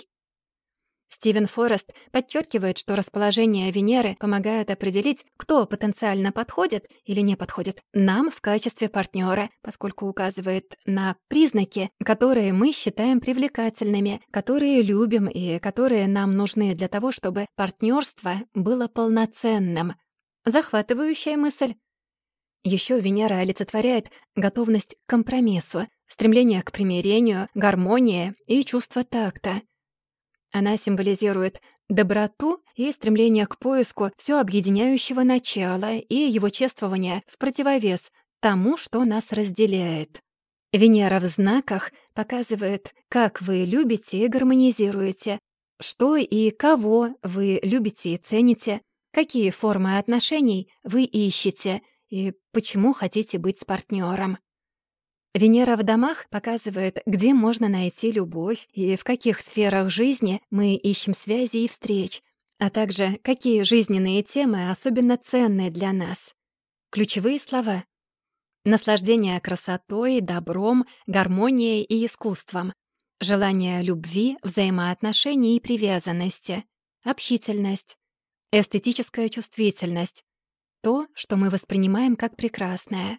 Стивен Форест подчеркивает, что расположение Венеры помогает определить, кто потенциально подходит или не подходит нам в качестве партнера, поскольку указывает на признаки, которые мы считаем привлекательными, которые любим и которые нам нужны для того, чтобы партнерство было полноценным. Захватывающая мысль. Еще Венера олицетворяет готовность к компромиссу, стремление к примирению, гармонии и чувство такта. Она символизирует доброту и стремление к поиску всё объединяющего начала и его чествование в противовес тому, что нас разделяет. Венера в знаках показывает, как вы любите и гармонизируете, что и кого вы любите и цените, какие формы отношений вы ищете и почему хотите быть с партнером. Венера в домах показывает, где можно найти любовь и в каких сферах жизни мы ищем связи и встреч, а также какие жизненные темы особенно ценны для нас. Ключевые слова: наслаждение красотой, добром, гармонией и искусством, желание любви, взаимоотношений и привязанности, общительность, эстетическая чувствительность, то, что мы воспринимаем как прекрасное,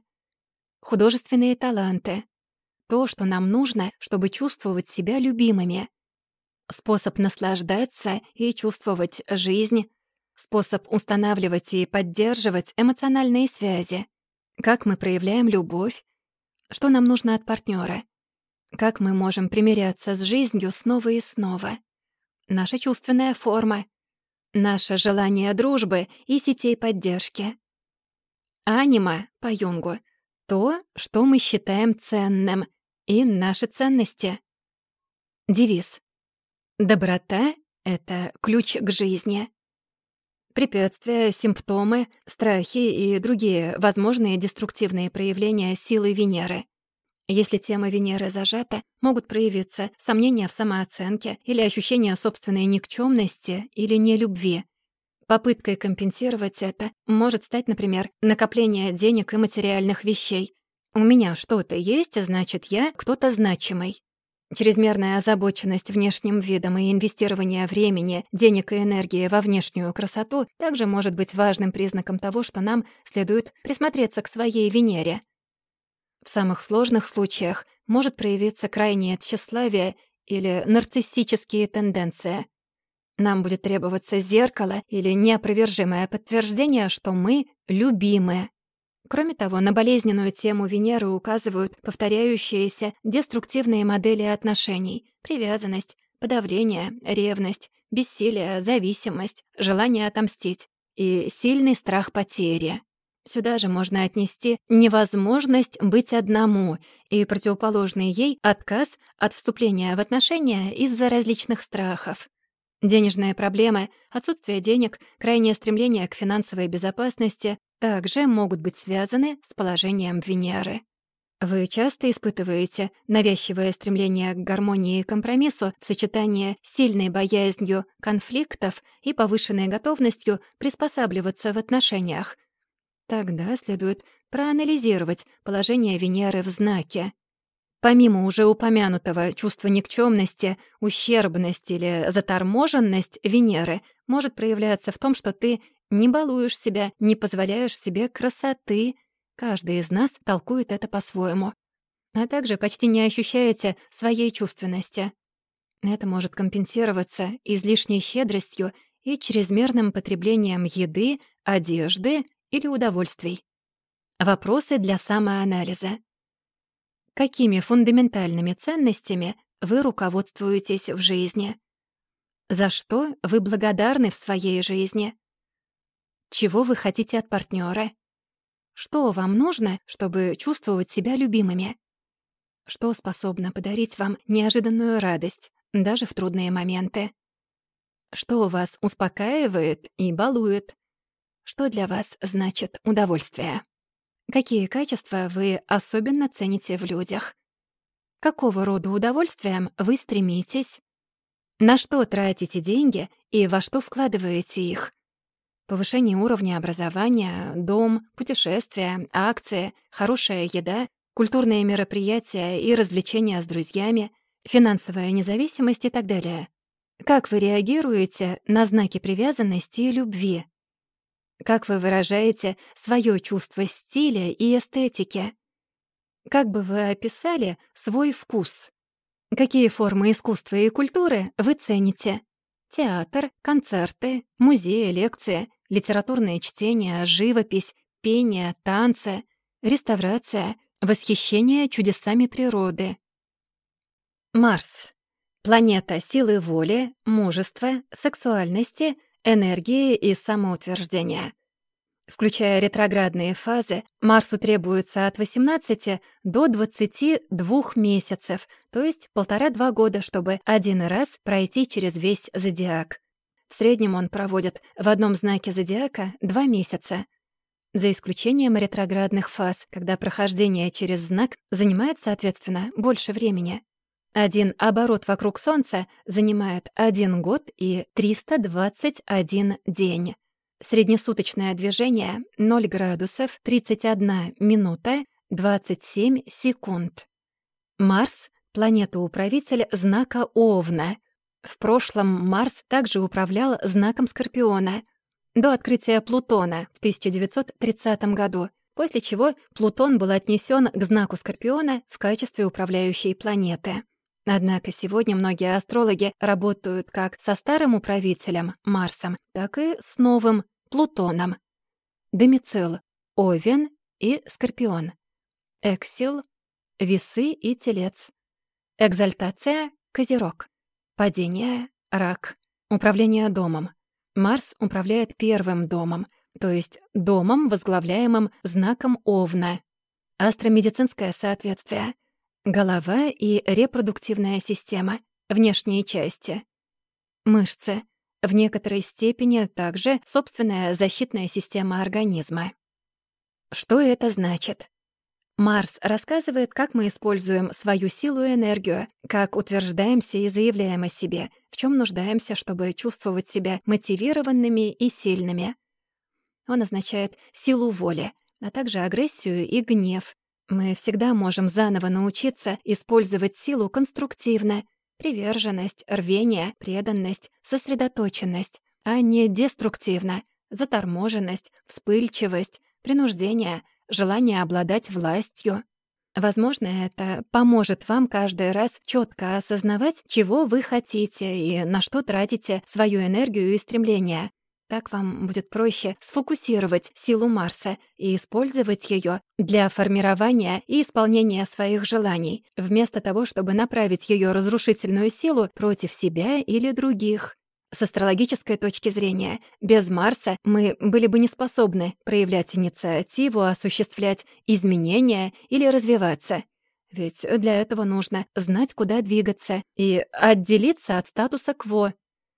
художественные таланты, то, что нам нужно, чтобы чувствовать себя любимыми, способ наслаждаться и чувствовать жизнь, способ устанавливать и поддерживать эмоциональные связи, как мы проявляем любовь, что нам нужно от партнера, как мы можем примиряться с жизнью снова и снова, наша чувственная форма, наше желание дружбы и сетей поддержки. Анима, по Юнгу, то, что мы считаем ценным, и наши ценности. Девиз. Доброта — это ключ к жизни. Препятствия, симптомы, страхи и другие возможные деструктивные проявления силы Венеры. Если тема Венеры зажата, могут проявиться сомнения в самооценке или ощущение собственной никчёмности или нелюбви. Попыткой компенсировать это может стать, например, накопление денег и материальных вещей. У меня что-то есть, значит, я кто-то значимый. Чрезмерная озабоченность внешним видом и инвестирование времени, денег и энергии во внешнюю красоту также может быть важным признаком того, что нам следует присмотреться к своей Венере. В самых сложных случаях может проявиться крайнее тщеславие или нарциссические тенденции. Нам будет требоваться зеркало или неопровержимое подтверждение, что мы любимы. Кроме того, на болезненную тему Венеры указывают повторяющиеся деструктивные модели отношений: привязанность, подавление, ревность, бессилие, зависимость, желание отомстить и сильный страх потери. Сюда же можно отнести невозможность быть одному и противоположный ей отказ от вступления в отношения из-за различных страхов. Денежные проблемы, отсутствие денег, крайнее стремление к финансовой безопасности также могут быть связаны с положением Венеры. Вы часто испытываете навязчивое стремление к гармонии и компромиссу в сочетании с сильной боязнью конфликтов и повышенной готовностью приспосабливаться в отношениях. Тогда следует проанализировать положение Венеры в знаке. Помимо уже упомянутого чувства никчёмности, ущербность или заторможенность Венеры может проявляться в том, что ты не балуешь себя, не позволяешь себе красоты. Каждый из нас толкует это по-своему. А также почти не ощущаете своей чувственности. Это может компенсироваться излишней щедростью и чрезмерным потреблением еды, одежды или удовольствий. Вопросы для самоанализа. Какими фундаментальными ценностями вы руководствуетесь в жизни? За что вы благодарны в своей жизни? Чего вы хотите от партнера? Что вам нужно, чтобы чувствовать себя любимыми? Что способно подарить вам неожиданную радость, даже в трудные моменты? Что вас успокаивает и балует? Что для вас значит удовольствие? Какие качества вы особенно цените в людях? Какого рода удовольствиям вы стремитесь? На что тратите деньги и во что вкладываете их? Повышение уровня образования, дом, путешествия, акции, хорошая еда, культурные мероприятия и развлечения с друзьями, финансовая независимость и так далее. Как вы реагируете на знаки привязанности и любви? Как вы выражаете своё чувство стиля и эстетики? Как бы вы описали свой вкус? Какие формы искусства и культуры вы цените? Театр, концерты, музеи, лекции, литературное чтение, живопись, пение, танцы, реставрация, восхищение чудесами природы. Марс. Планета силы воли, мужества, сексуальности, энергии и самоутверждения. Включая ретроградные фазы, Марсу требуется от восемнадцати до двадцати двух месяцев, то есть полтора-два года, чтобы один раз пройти через весь зодиак. В среднем он проводит в одном знаке зодиака два месяца. За исключением ретроградных фаз, когда прохождение через знак занимает, соответственно, больше времени. Один оборот вокруг Солнца занимает один год и триста двадцать один день. Среднесуточное движение — ноль градусов, тридцать одна минута, двадцать семь секунд. Марс — планета-управитель знака Овна. В прошлом Марс также управлял знаком Скорпиона до открытия Плутона в тысяча девятьсот тридцатом году, после чего Плутон был отнесен к знаку Скорпиона в качестве управляющей планеты. Однако сегодня многие астрологи работают как со старым управителем Марсом, так и с новым Плутоном. Домицил — Овен и Скорпион. Эксил — Весы и Телец. Экзальтация — Козерог. Падение — Рак. Управление домом. Марс управляет первым домом, то есть домом, возглавляемым знаком Овна. Астромедицинское соответствие. Голова и репродуктивная система, внешние части. Мышцы. В некоторой степени также собственная защитная система организма. Что это значит? Марс рассказывает, как мы используем свою силу и энергию, как утверждаемся и заявляем о себе, в чем нуждаемся, чтобы чувствовать себя мотивированными и сильными. Он означает силу воли, а также агрессию и гнев. Мы всегда можем заново научиться использовать силу конструктивно, приверженность, рвение, преданность, сосредоточенность, а не деструктивно, заторможенность, вспыльчивость, принуждение, желание обладать властью. Возможно, это поможет вам каждый раз четко осознавать, чего вы хотите и на что тратите свою энергию и стремления. Так вам будет проще сфокусировать силу Марса и использовать ее для формирования и исполнения своих желаний, вместо того, чтобы направить ее разрушительную силу против себя или других. С астрологической точки зрения, без Марса мы были бы не способны проявлять инициативу, осуществлять изменения или развиваться. Ведь для этого нужно знать, куда двигаться, и отделиться от статуса кво.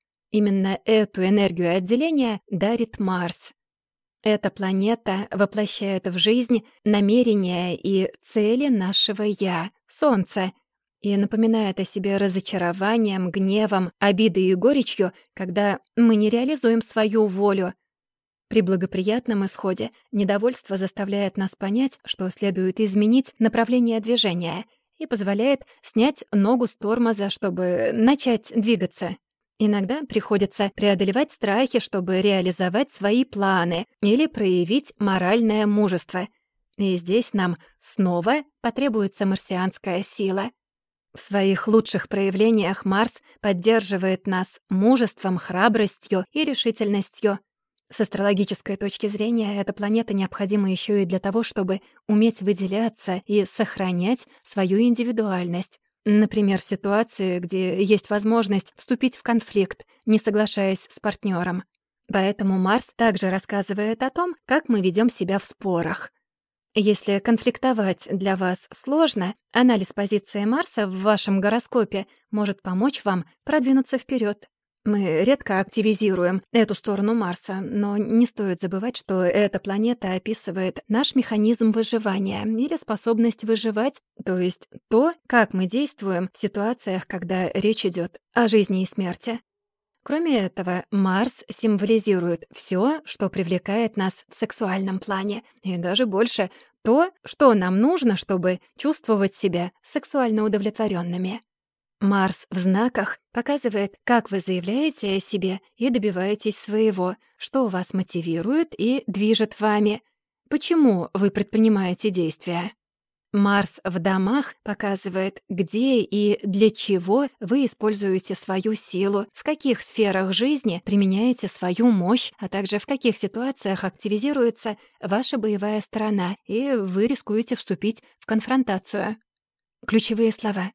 Именно эту энергию отделения дарит Марс. Эта планета воплощает в жизнь намерения и цели нашего «Я» — Солнца, и напоминает о себе разочарованием, гневом, обидой и горечью, когда мы не реализуем свою волю. При благоприятном исходе недовольство заставляет нас понять, что следует изменить направление движения, и позволяет снять ногу с тормоза, чтобы начать двигаться. Иногда приходится преодолевать страхи, чтобы реализовать свои планы или проявить моральное мужество. И здесь нам снова потребуется марсианская сила. В своих лучших проявлениях Марс поддерживает нас мужеством, храбростью и решительностью. С астрологической точки зрения эта планета необходима еще и для того, чтобы уметь выделяться и сохранять свою индивидуальность. Например, в ситуации, где есть возможность вступить в конфликт, не соглашаясь с партнером. Поэтому Марс также рассказывает о том, как мы ведем себя в спорах. Если конфликтовать для вас сложно, анализ позиции Марса в вашем гороскопе может помочь вам продвинуться вперед. Мы редко активизируем эту сторону Марса, но не стоит забывать, что эта планета описывает наш механизм выживания или способность выживать, то есть то, как мы действуем в ситуациях, когда речь идет о жизни и смерти. Кроме этого, Марс символизирует все, что привлекает нас в сексуальном плане, и даже больше то, что нам нужно, чтобы чувствовать себя сексуально удовлетворенными. Марс в знаках показывает, как вы заявляете о себе и добиваетесь своего, что вас мотивирует и движет вами, почему вы предпринимаете действия. Марс в домах показывает, где и для чего вы используете свою силу, в каких сферах жизни применяете свою мощь, а также в каких ситуациях активизируется ваша боевая сторона, и вы рискуете вступить в конфронтацию. Ключевые слова: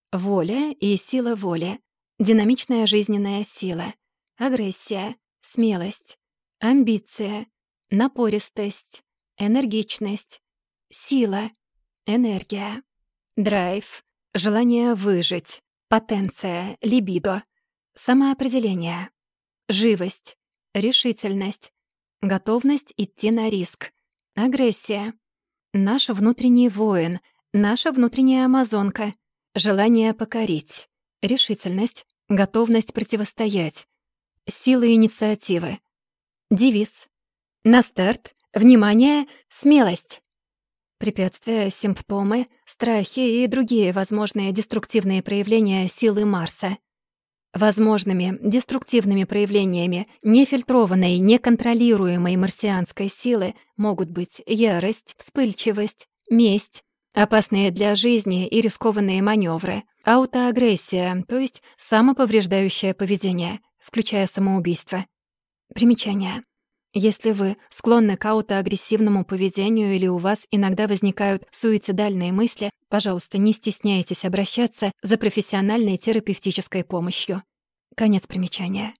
воля и сила воли, динамичная жизненная сила, агрессия, смелость, амбиция, напористость, энергичность, сила, энергия, драйв, желание выжить, потенция, либидо, самоопределение, живость, решительность, готовность идти на риск, агрессия, наш внутренний воин, наша внутренняя амазонка, желание покорить, решительность, готовность противостоять, сила инициативы, девиз, на старт, внимание, смелость. Препятствия, симптомы, страхи и другие возможные деструктивные проявления силы Марса. Возможными деструктивными проявлениями нефильтрованной, неконтролируемой марсианской силы могут быть ярость, вспыльчивость, месть, опасные для жизни и рискованные маневры, аутоагрессия, то есть самоповреждающее поведение, включая самоубийство. Примечание. Если вы склонны к аутоагрессивному поведению или у вас иногда возникают суицидальные мысли, пожалуйста, не стесняйтесь обращаться за профессиональной терапевтической помощью. Конец примечания.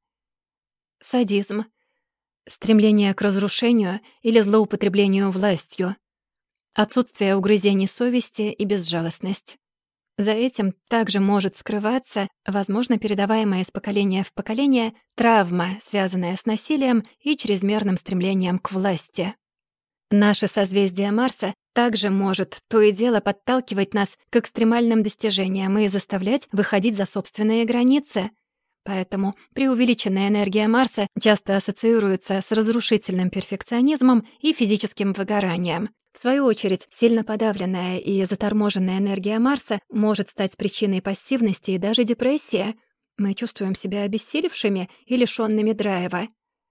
Садизм. Стремление к разрушению или злоупотреблению властью. Отсутствие угрызений совести и безжалостность. За этим также может скрываться, возможно, передаваемая из поколения в поколение, травма, связанная с насилием и чрезмерным стремлением к власти. Наше созвездие Марса также может то и дело подталкивать нас к экстремальным достижениям и заставлять выходить за собственные границы. Поэтому преувеличенная энергия Марса часто ассоциируется с разрушительным перфекционизмом и физическим выгоранием. В свою очередь, сильно подавленная и заторможенная энергия Марса может стать причиной пассивности и даже депрессии. Мы чувствуем себя обессилевшими и лишёнными драйва.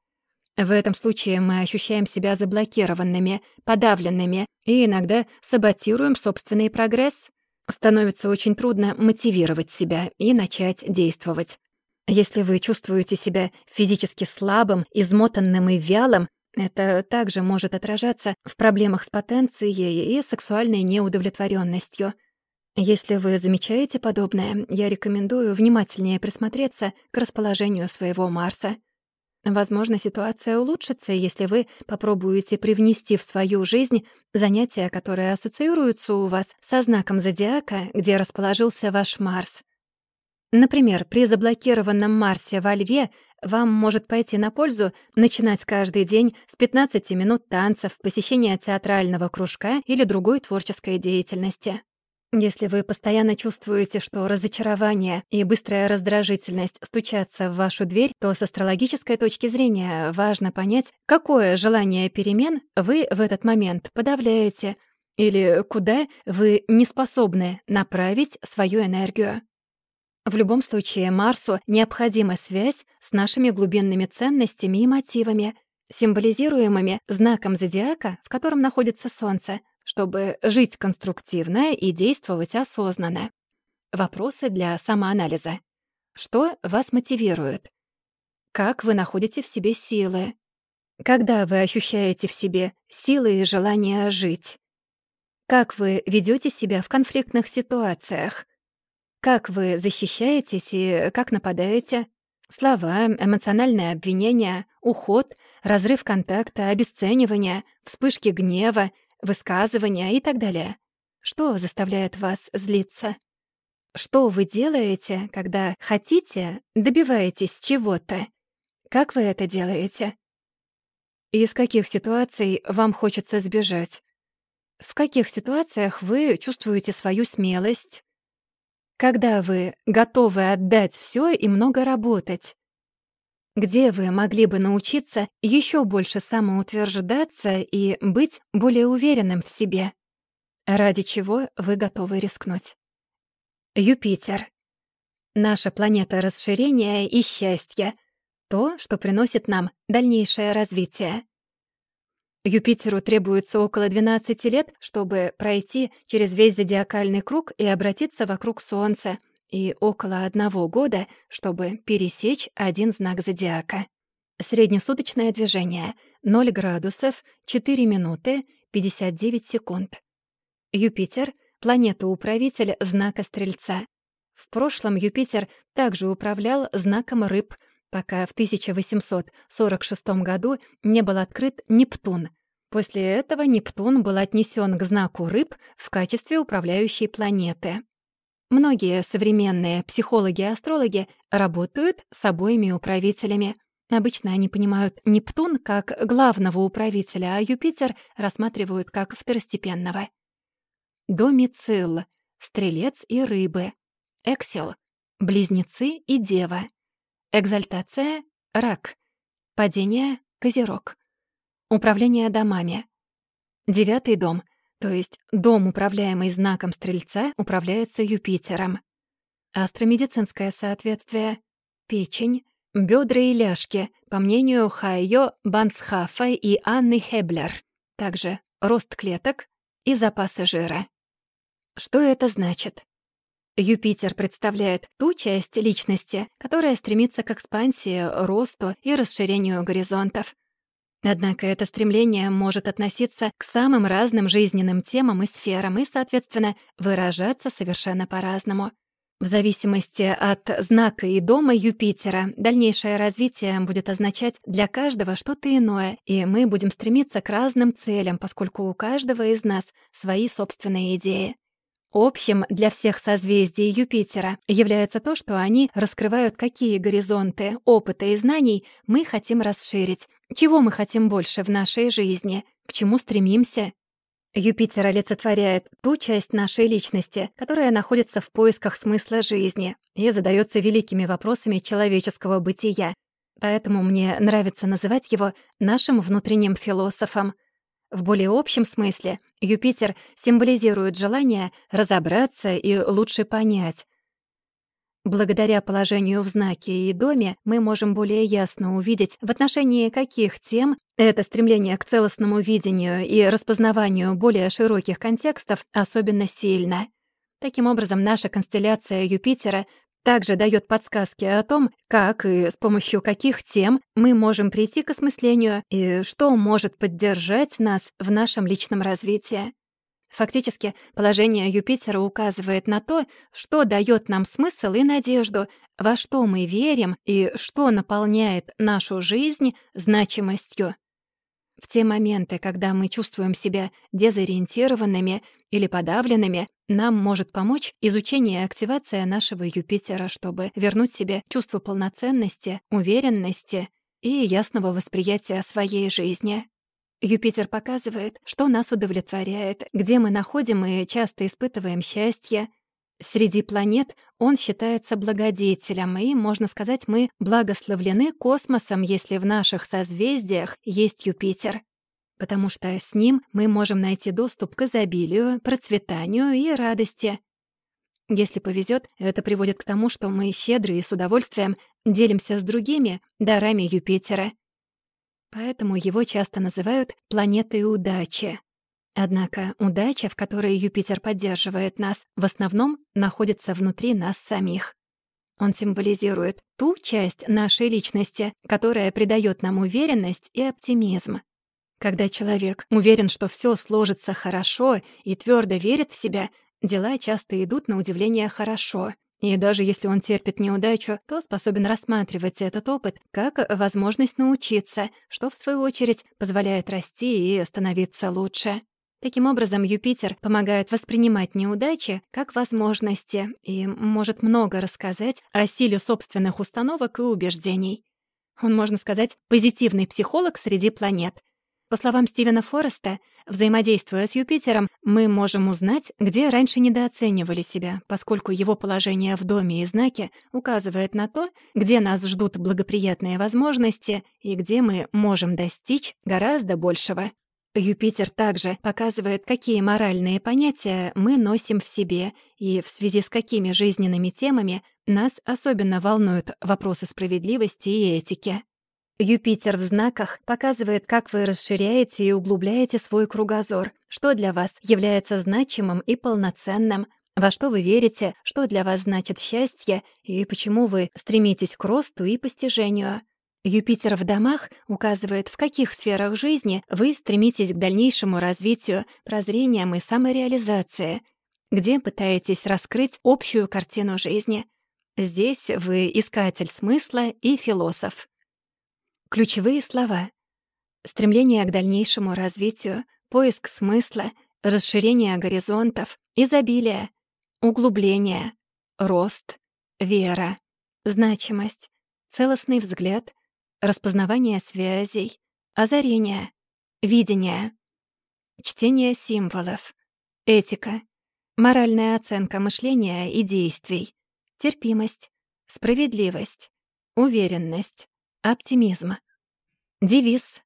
В этом случае мы ощущаем себя заблокированными, подавленными и иногда саботируем собственный прогресс. Становится очень трудно мотивировать себя и начать действовать. Если вы чувствуете себя физически слабым, измотанным и вялым, это также может отражаться в проблемах с потенцией и сексуальной неудовлетворенностью. Если вы замечаете подобное, я рекомендую внимательнее присмотреться к расположению своего Марса. Возможно, ситуация улучшится, если вы попробуете привнести в свою жизнь занятия, которые ассоциируются у вас со знаком зодиака, где расположился ваш Марс. Например, при заблокированном Марсе во Льве вам может пойти на пользу начинать каждый день с пятнадцати минут танцев, посещения театрального кружка или другой творческой деятельности. Если вы постоянно чувствуете, что разочарование и быстрая раздражительность стучатся в вашу дверь, то с астрологической точки зрения важно понять, какое желание перемен вы в этот момент подавляете или куда вы не способны направить свою энергию. В любом случае, Марсу необходима связь с нашими глубинными ценностями и мотивами, символизируемыми знаком зодиака, в котором находится Солнце, чтобы жить конструктивно и действовать осознанно. Вопросы для самоанализа. Что вас мотивирует? Как вы находите в себе силы? Когда вы ощущаете в себе силы и желание жить? Как вы ведете себя в конфликтных ситуациях? Как вы защищаетесь и как нападаете? Слова, эмоциональное обвинение, уход, разрыв контакта, обесценивание, вспышки гнева, высказывания и так далее. Что заставляет вас злиться? Что вы делаете, когда хотите, добиваетесь чего-то? Как вы это делаете? Из каких ситуаций вам хочется сбежать? В каких ситуациях вы чувствуете свою смелость? Когда вы готовы отдать всё и много работать? Где вы могли бы научиться ещё больше самоутверждаться и быть более уверенным в себе? Ради чего вы готовы рискнуть? Юпитер. Наша планета расширения и счастья. То, что приносит нам дальнейшее развитие. Юпитеру требуется около двенадцати лет, чтобы пройти через весь зодиакальный круг и обратиться вокруг Солнца, и около одного года, чтобы пересечь один знак зодиака. Среднесуточное движение — ноль градусов, четыре минуты, пятьдесят девять секунд. Юпитер — планета-управитель знака Стрельца. В прошлом Юпитер также управлял знаком Рыб, пока в тысяча восемьсот сорок шестом году не был открыт Нептун. После этого Нептун был отнесен к знаку Рыб в качестве управляющей планеты. Многие современные психологи-астрологи работают с обоими управителями. Обычно они понимают Нептун как главного управителя, а Юпитер рассматривают как второстепенного. Домицил — Стрелец и Рыбы. Эксил — Близнецы и Дева. Экзальтация — Рак. Падение — Козерог. Управление домами. Девятый дом, то есть дом, управляемый знаком Стрельца, управляется Юпитером. Астромедицинское соответствие. Печень, бедра и ляжки, по мнению Хайо Бансхафа и Анны Хеблер. Также рост клеток и запасы жира. Что это значит? Юпитер представляет ту часть личности, которая стремится к экспансии, росту и расширению горизонтов. Однако это стремление может относиться к самым разным жизненным темам и сферам и, соответственно, выражаться совершенно по-разному. В зависимости от знака и дома Юпитера дальнейшее развитие будет означать для каждого что-то иное, и мы будем стремиться к разным целям, поскольку у каждого из нас свои собственные идеи. Общим для всех созвездий Юпитера является то, что они раскрывают, какие горизонты опыта и знаний мы хотим расширить, чего мы хотим больше в нашей жизни, к чему стремимся. Юпитер олицетворяет ту часть нашей личности, которая находится в поисках смысла жизни и задается великими вопросами человеческого бытия. Поэтому мне нравится называть его нашим внутренним философом. В более общем смысле Юпитер символизирует желание разобраться и лучше понять. Благодаря положению в знаке и доме мы можем более ясно увидеть, в отношении каких тем это стремление к целостному видению и распознаванию более широких контекстов особенно сильно. Таким образом, наша констелляция Юпитера также даёт подсказки о том, как и с помощью каких тем мы можем прийти к осмыслению и что может поддержать нас в нашем личном развитии. Фактически, положение Юпитера указывает на то, что даёт нам смысл и надежду, во что мы верим и что наполняет нашу жизнь значимостью. В те моменты, когда мы чувствуем себя дезориентированными или подавленными, нам может помочь изучение и активация нашего Юпитера, чтобы вернуть себе чувство полноценности, уверенности и ясного восприятия своей жизни. Юпитер показывает, что нас удовлетворяет, где мы находим и часто испытываем счастье. Среди планет он считается благодетелем, и, можно сказать, мы благословлены космосом, если в наших созвездиях есть Юпитер. Потому что с ним мы можем найти доступ к изобилию, процветанию и радости. Если повезет, это приводит к тому, что мы щедро и с удовольствием делимся с другими дарами Юпитера. Поэтому его часто называют планетой удачи. Однако удача, в которой Юпитер поддерживает нас, в основном находится внутри нас самих. Он символизирует ту часть нашей личности, которая придает нам уверенность и оптимизм. Когда человек уверен, что все сложится хорошо и твердо верит в себя, дела часто идут на удивление хорошо. И даже если он терпит неудачу, то способен рассматривать этот опыт как возможность научиться, что, в свою очередь, позволяет расти и становиться лучше. Таким образом, Юпитер помогает воспринимать неудачи как возможности и может много рассказать о силе собственных установок и убеждений. Он, можно сказать, позитивный психолог среди планет. По словам Стивена Фореста, взаимодействуя с Юпитером, мы можем узнать, где раньше недооценивали себя, поскольку его положение в доме и знаке указывает на то, где нас ждут благоприятные возможности и где мы можем достичь гораздо большего. Юпитер также показывает, какие моральные понятия мы носим в себе и в связи с какими жизненными темами нас особенно волнуют вопросы справедливости и этики. Юпитер в знаках показывает, как вы расширяете и углубляете свой кругозор, что для вас является значимым и полноценным, во что вы верите, что для вас значит счастье и почему вы стремитесь к росту и постижению. Юпитер в домах указывает, в каких сферах жизни вы стремитесь к дальнейшему развитию, прозрениям и самореализации, где пытаетесь раскрыть общую картину жизни. Здесь вы искатель смысла и философ. Ключевые слова: стремление к дальнейшему развитию, поиск смысла, расширение горизонтов, изобилие, углубление, рост, вера, значимость, целостный взгляд, распознавание связей, озарение, видение, чтение символов, этика, моральная оценка мышления и действий, терпимость, справедливость, уверенность, оптимизм. Девиз: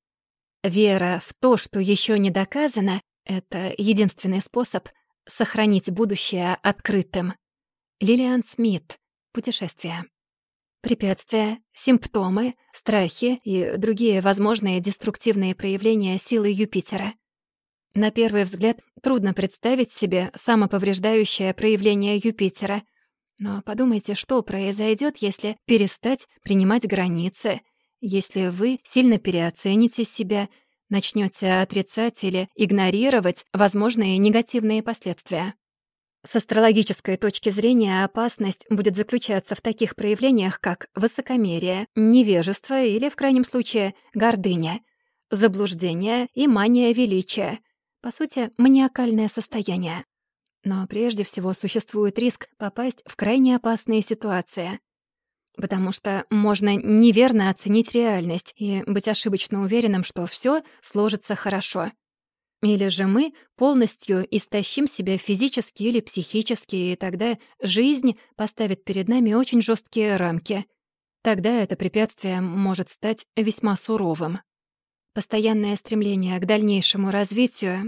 «Вера в то, что еще не доказано, это единственный способ сохранить будущее открытым». Лилиан Смит. Путешествие. Препятствия, симптомы, страхи и другие возможные деструктивные проявления силы Юпитера. На первый взгляд трудно представить себе самоповреждающее проявление Юпитера. Но подумайте, что произойдет, если перестать принимать границы, если вы сильно переоцените себя, начнете отрицать или игнорировать возможные негативные последствия. С астрологической точки зрения опасность будет заключаться в таких проявлениях, как высокомерие, невежество или, в крайнем случае, гордыня, заблуждение и мания величия. По сути, маниакальное состояние. Но прежде всего существует риск попасть в крайне опасные ситуации, потому что можно неверно оценить реальность и быть ошибочно уверенным, что всё сложится хорошо. Или же мы полностью истощим себя физически или психически, и тогда жизнь поставит перед нами очень жесткие рамки. Тогда это препятствие может стать весьма суровым. Постоянное стремление к дальнейшему развитию,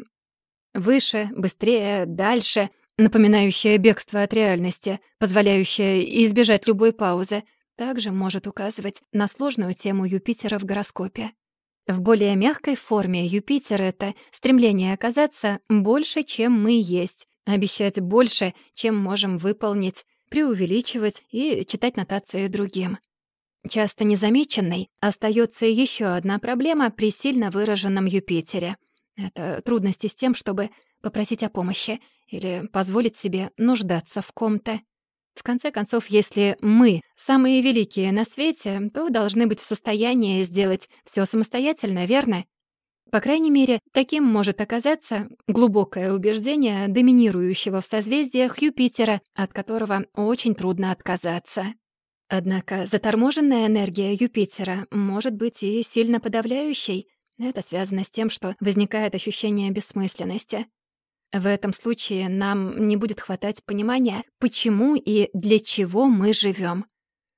выше, быстрее, дальше, напоминающее бегство от реальности, позволяющее избежать любой паузы, также может указывать на сложную тему Юпитера в гороскопе. В более мягкой форме Юпитер — это стремление оказаться больше, чем мы есть, обещать больше, чем можем выполнить, преувеличивать и читать нотации другим. Часто незамеченной остается еще одна проблема при сильно выраженном Юпитере. Это трудности с тем, чтобы попросить о помощи или позволить себе нуждаться в ком-то. В конце концов, если мы самые великие на свете, то должны быть в состоянии сделать всё самостоятельно, верно? По крайней мере, таким может оказаться глубокое убеждение доминирующего в созвездиях Юпитера, от которого очень трудно отказаться. Однако заторможенная энергия Юпитера может быть и сильно подавляющей. Это связано с тем, что возникает ощущение бессмысленности. В этом случае нам не будет хватать понимания, почему и для чего мы живем.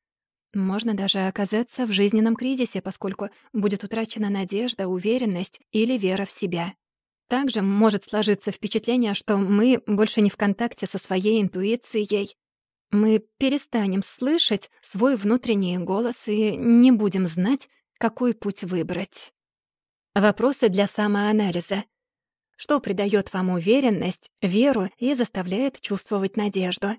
Можно даже оказаться в жизненном кризисе, поскольку будет утрачена надежда, уверенность или вера в себя. Также может сложиться впечатление, что мы больше не в контакте со своей интуицией. Мы перестанем слышать свой внутренний голос и не будем знать, какой путь выбрать. Вопросы для самоанализа. Что придает вам уверенность, веру и заставляет чувствовать надежду?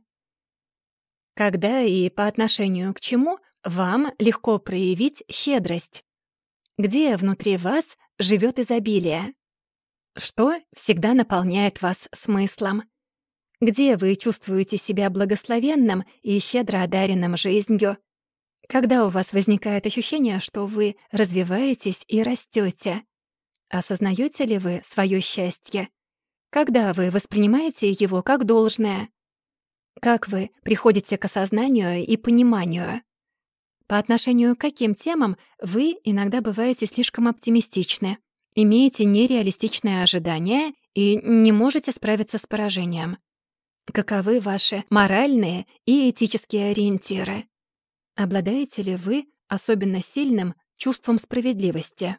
Когда и по отношению к чему вам легко проявить щедрость? Где внутри вас живет изобилие? Что всегда наполняет вас смыслом? Где вы чувствуете себя благословенным и щедро одаренным жизнью? Когда у вас возникает ощущение, что вы развиваетесь и растете? Осознаете ли вы свое счастье? Когда вы воспринимаете его как должное? Как вы приходите к осознанию и пониманию? По отношению к каким темам вы иногда бываете слишком оптимистичны, имеете нереалистичные ожидания и не можете справиться с поражением? Каковы ваши моральные и этические ориентиры? Обладаете ли вы особенно сильным чувством справедливости?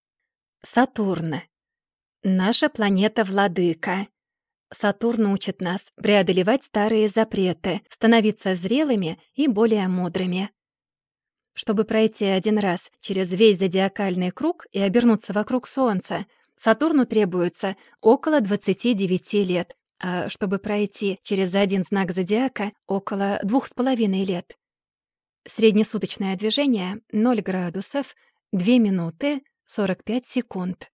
Сатурн. Наша планета-владыка. Сатурн учит нас преодолевать старые запреты, становиться зрелыми и более мудрыми. Чтобы пройти один раз через весь зодиакальный круг и обернуться вокруг Солнца, Сатурну требуется около двадцати девяти лет, а чтобы пройти через один знак зодиака — около двух с половиной лет. Среднесуточное движение — ноль градусов, две минуты, сорок пять секунд.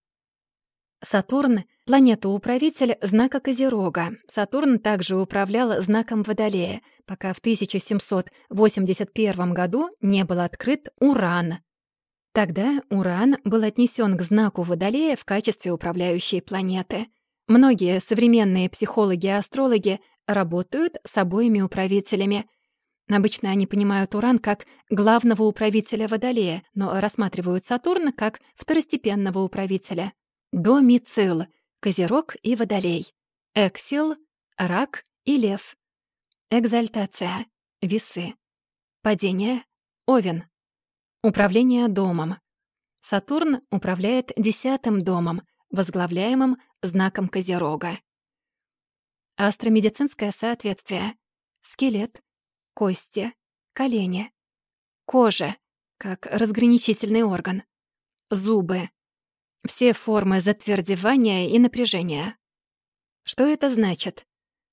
Сатурн — планета-управитель знака Козерога. Сатурн также управлял знаком Водолея, пока в тысяча семьсот восемьдесят первом году не был открыт Уран. Тогда Уран был отнесен к знаку Водолея в качестве управляющей планеты. Многие современные психологи и астрологи работают с обоими управителями. Обычно они понимают Уран как главного управителя Водолея, но рассматривают Сатурна как второстепенного управителя. Домицил — Козерог и Водолей. Эксил — Рак и Лев. Экзальтация — Весы. Падение — Овен. Управление домом. Сатурн управляет десятым домом, возглавляемым знаком Козерога. Астромедицинское соответствие. Скелет, кости, колени. Кожа, как разграничительный орган. Зубы. все формы затвердевания и напряжения. Что это значит?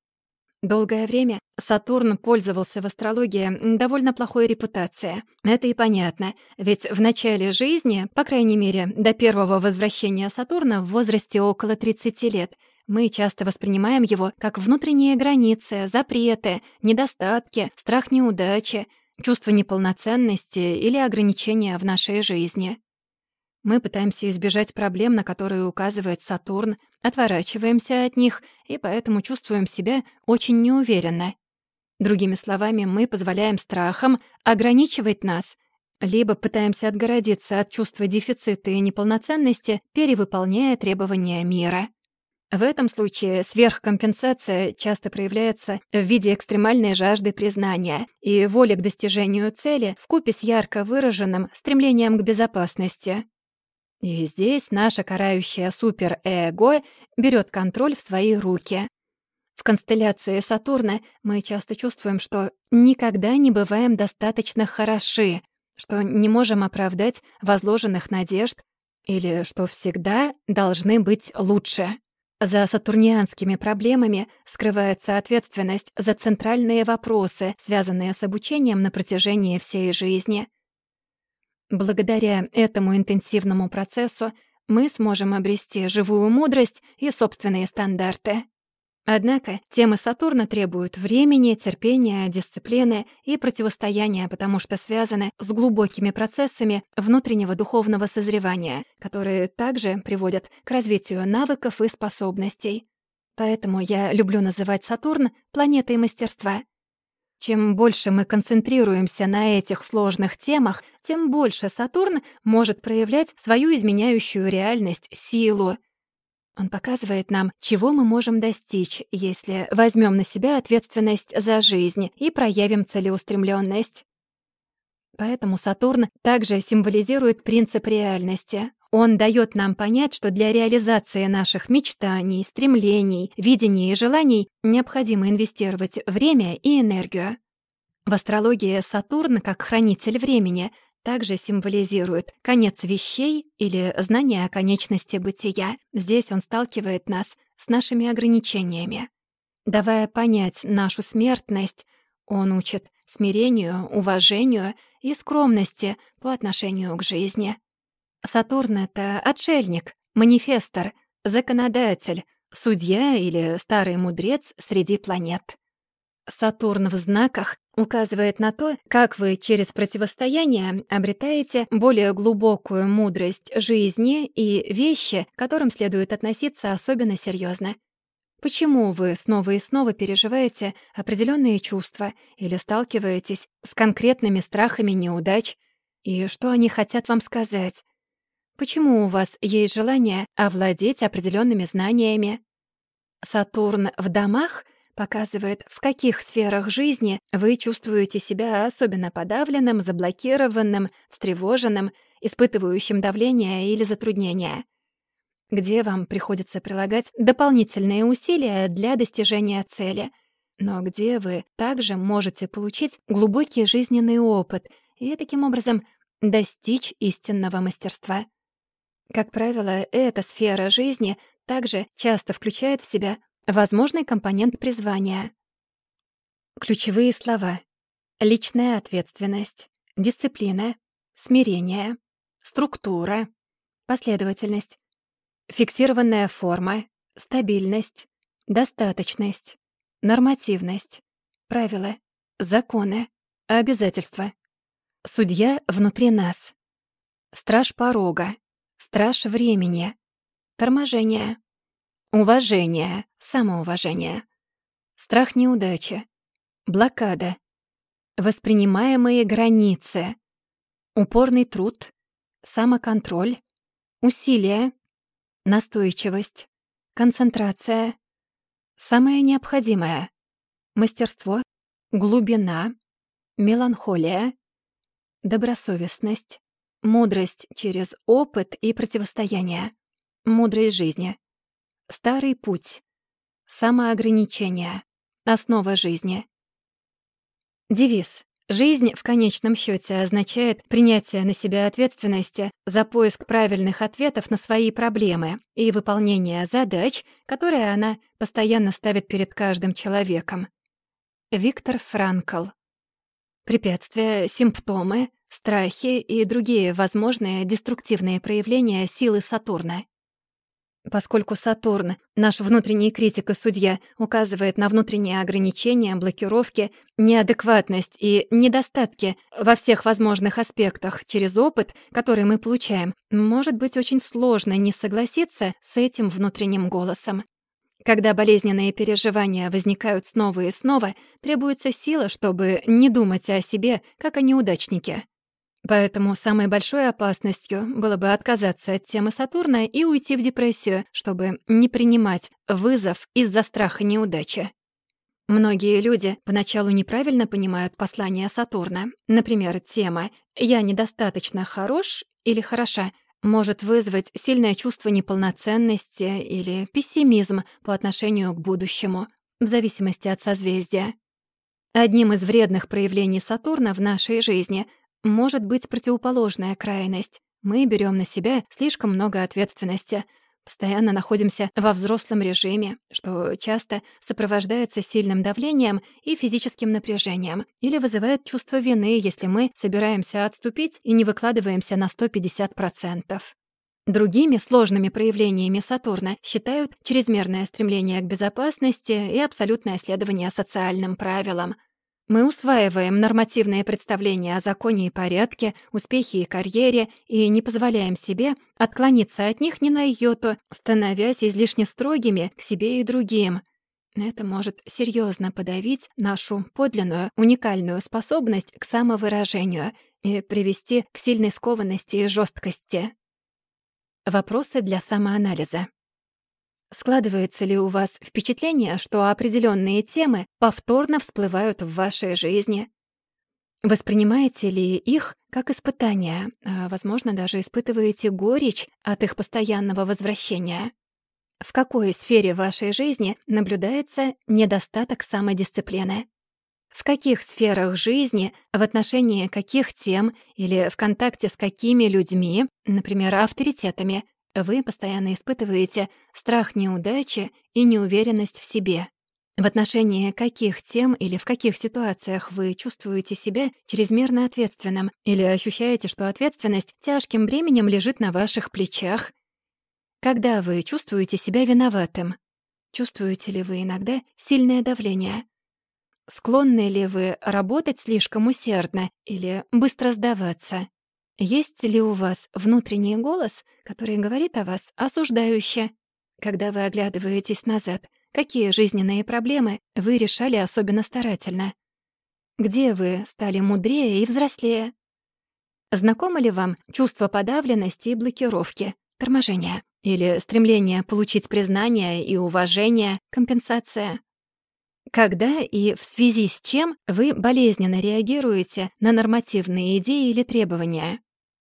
Долгое время Сатурн пользовался в астрологии довольно плохой репутацией. Это и понятно, ведь в начале жизни, по крайней мере, до первого возвращения Сатурна в возрасте около тридцати лет, мы часто воспринимаем его как внутренние границы, запреты, недостатки, страх неудачи, чувство неполноценности или ограничения в нашей жизни. Мы пытаемся избежать проблем, на которые указывает Сатурн, отворачиваемся от них и поэтому чувствуем себя очень неуверенно. Другими словами, мы позволяем страхам ограничивать нас, либо пытаемся отгородиться от чувства дефицита и неполноценности, перевыполняя требования мира. В этом случае сверхкомпенсация часто проявляется в виде экстремальной жажды признания и воли к достижению цели вкупе с ярко выраженным стремлением к безопасности. И здесь наше карающее суперэго берет контроль в свои руки. В констелляции Сатурна мы часто чувствуем, что никогда не бываем достаточно хороши, что не можем оправдать возложенных надежд или что всегда должны быть лучше. За сатурнианскими проблемами скрывается ответственность за центральные вопросы, связанные с обучением на протяжении всей жизни. Благодаря этому интенсивному процессу мы сможем обрести живую мудрость и собственные стандарты. Однако темы Сатурна требуют времени, терпения, дисциплины и противостояния, потому что связаны с глубокими процессами внутреннего духовного созревания, которые также приводят к развитию навыков и способностей. Поэтому я люблю называть Сатурн планетой мастерства. Чем больше мы концентрируемся на этих сложных темах, тем больше Сатурн может проявлять свою изменяющую реальность силу. Он показывает нам, чего мы можем достичь, если возьмем на себя ответственность за жизнь и проявим целеустремленность. Поэтому Сатурн также символизирует принцип реальности. Он дает нам понять, что для реализации наших мечтаний, стремлений, видений и желаний необходимо инвестировать время и энергию. В астрологии Сатурн, как хранитель времени, также символизирует конец вещей или знание о конечности бытия. Здесь он сталкивает нас с нашими ограничениями. Давая понять нашу смертность, он учит смирению, уважению и скромности по отношению к жизни. Сатурн — это отшельник, манифестор, законодатель, судья или старый мудрец среди планет. Сатурн в знаках указывает на то, как вы через противостояние обретаете более глубокую мудрость жизни и вещи, к которым следует относиться особенно серьезно. Почему вы снова и снова переживаете определенные чувства или сталкиваетесь с конкретными страхами неудач, и что они хотят вам сказать? Почему у вас есть желание овладеть определенными знаниями? Сатурн в домах показывает, в каких сферах жизни вы чувствуете себя особенно подавленным, заблокированным, встревоженным, испытывающим давление или затруднения. Где вам приходится прилагать дополнительные усилия для достижения цели, но где вы также можете получить глубокий жизненный опыт и таким образом достичь истинного мастерства. Как правило, эта сфера жизни также часто включает в себя возможный компонент призвания. Ключевые слова: личная ответственность, дисциплина, смирение, структура, последовательность, фиксированная форма, стабильность, достаточность, нормативность, правила, законы, обязательства, судья внутри нас, страж порога, страж времени, торможение, уважение, самоуважение, страх неудачи, блокада, воспринимаемые границы, упорный труд, самоконтроль, усилие, настойчивость, концентрация, самое необходимое, мастерство, глубина, меланхолия, добросовестность, мудрость через опыт и противостояние, мудрость жизни, старый путь, самоограничение, основа жизни. Девиз: Жизнь в конечном счете означает принятие на себя ответственности за поиск правильных ответов на свои проблемы и выполнение задач, которые она постоянно ставит перед каждым человеком. Виктор Франкл. Препятствия, симптомы, страхи и другие возможные деструктивные проявления силы Сатурна. Поскольку Сатурн, наш внутренний критик и судья, указывает на внутренние ограничения, блокировки, неадекватность и недостатки во всех возможных аспектах через опыт, который мы получаем, может быть очень сложно не согласиться с этим внутренним голосом. Когда болезненные переживания возникают снова и снова, требуется сила, чтобы не думать о себе, как о неудачнике. Поэтому самой большой опасностью было бы отказаться от темы Сатурна и уйти в депрессию, чтобы не принимать вызов из-за страха неудачи. Многие люди поначалу неправильно понимают послание Сатурна. Например, тема «я недостаточно хорош» или «хороша» может вызвать сильное чувство неполноценности или пессимизм по отношению к будущему, в зависимости от созвездия. Одним из вредных проявлений Сатурна в нашей жизни может быть противоположная крайность. Мы берем на себя слишком много ответственности, постоянно находимся во взрослом режиме, что часто сопровождается сильным давлением и физическим напряжением, или вызывает чувство вины, если мы собираемся отступить и не выкладываемся на сто пятьдесят процентов. Другими сложными проявлениями Сатурна считают чрезмерное стремление к безопасности и абсолютное следование социальным правилам. Мы усваиваем нормативные представления о законе и порядке, успехе и карьере и не позволяем себе отклониться от них ни на йоту, становясь излишне строгими к себе и другим. Это может серьезно подавить нашу подлинную, уникальную способность к самовыражению и привести к сильной скованности и жесткости. Вопросы для самоанализа. Складывается ли у вас впечатление, что определенные темы повторно всплывают в вашей жизни? Воспринимаете ли их как испытания, а, возможно, даже испытываете горечь от их постоянного возвращения? В какой сфере вашей жизни наблюдается недостаток самодисциплины? В каких сферах жизни, в отношении каких тем или в контакте с какими людьми, например, авторитетами, вы постоянно испытываете страх неудачи и неуверенность в себе? В отношении каких тем или в каких ситуациях вы чувствуете себя чрезмерно ответственным или ощущаете, что ответственность тяжким бременем лежит на ваших плечах? Когда вы чувствуете себя виноватым? Чувствуете ли вы иногда сильное давление? Склонны ли вы работать слишком усердно или быстро сдаваться? Есть ли у вас внутренний голос, который говорит о вас осуждающе? Когда вы оглядываетесь назад, какие жизненные проблемы вы решали особенно старательно? Где вы стали мудрее и взрослее? Знакомо ли вам чувство подавленности и блокировки, торможения или стремление получить признание и уважение, компенсация? Когда и в связи с чем вы болезненно реагируете на нормативные идеи или требования?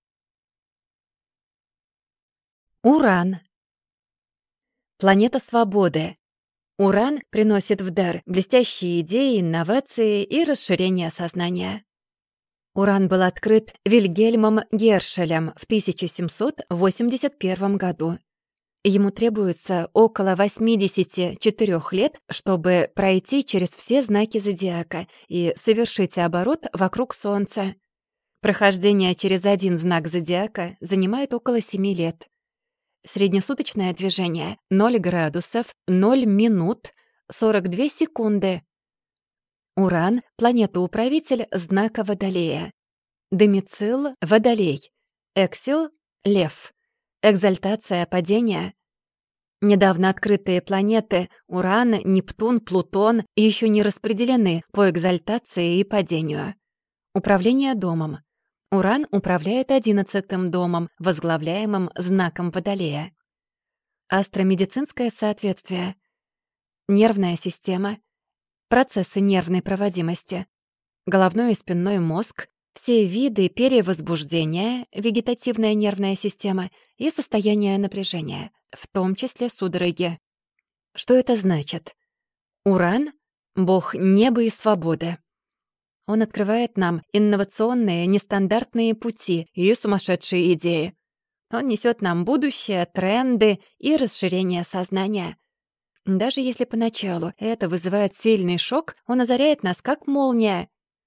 Уран. Планета свободы. Уран приносит в дар блестящие идеи, инновации и расширение сознания. Уран был открыт Вильгельмом Гершелем в тысяча семьсот восемьдесят первом году. Ему требуется около восемьдесят четыре лет, чтобы пройти через все знаки зодиака и совершить оборот вокруг Солнца. Прохождение через один знак зодиака занимает около семи лет. Среднесуточное движение — ноль градусов, ноль минут, сорок две секунды. Уран — планета-управитель знака Водолея. Домицил — Водолей. Эксил — Лев. Экзальтация падения. Недавно открытые планеты Уран, Нептун, Плутон еще не распределены по экзальтации и падению. Управление домом. Уран управляет одиннадцатым домом, возглавляемым знаком Водолея. Астромедицинское соответствие. Нервная система. Процессы нервной проводимости. Головной и спинной мозг. Все виды перевозбуждения, вегетативная нервная система и состояние напряжения, в том числе судороги. Что это значит? Уран — бог неба и свободы. Он открывает нам инновационные, нестандартные пути и сумасшедшие идеи. Он несет нам будущее, тренды и расширение сознания. Даже если поначалу это вызывает сильный шок, он озаряет нас как молния.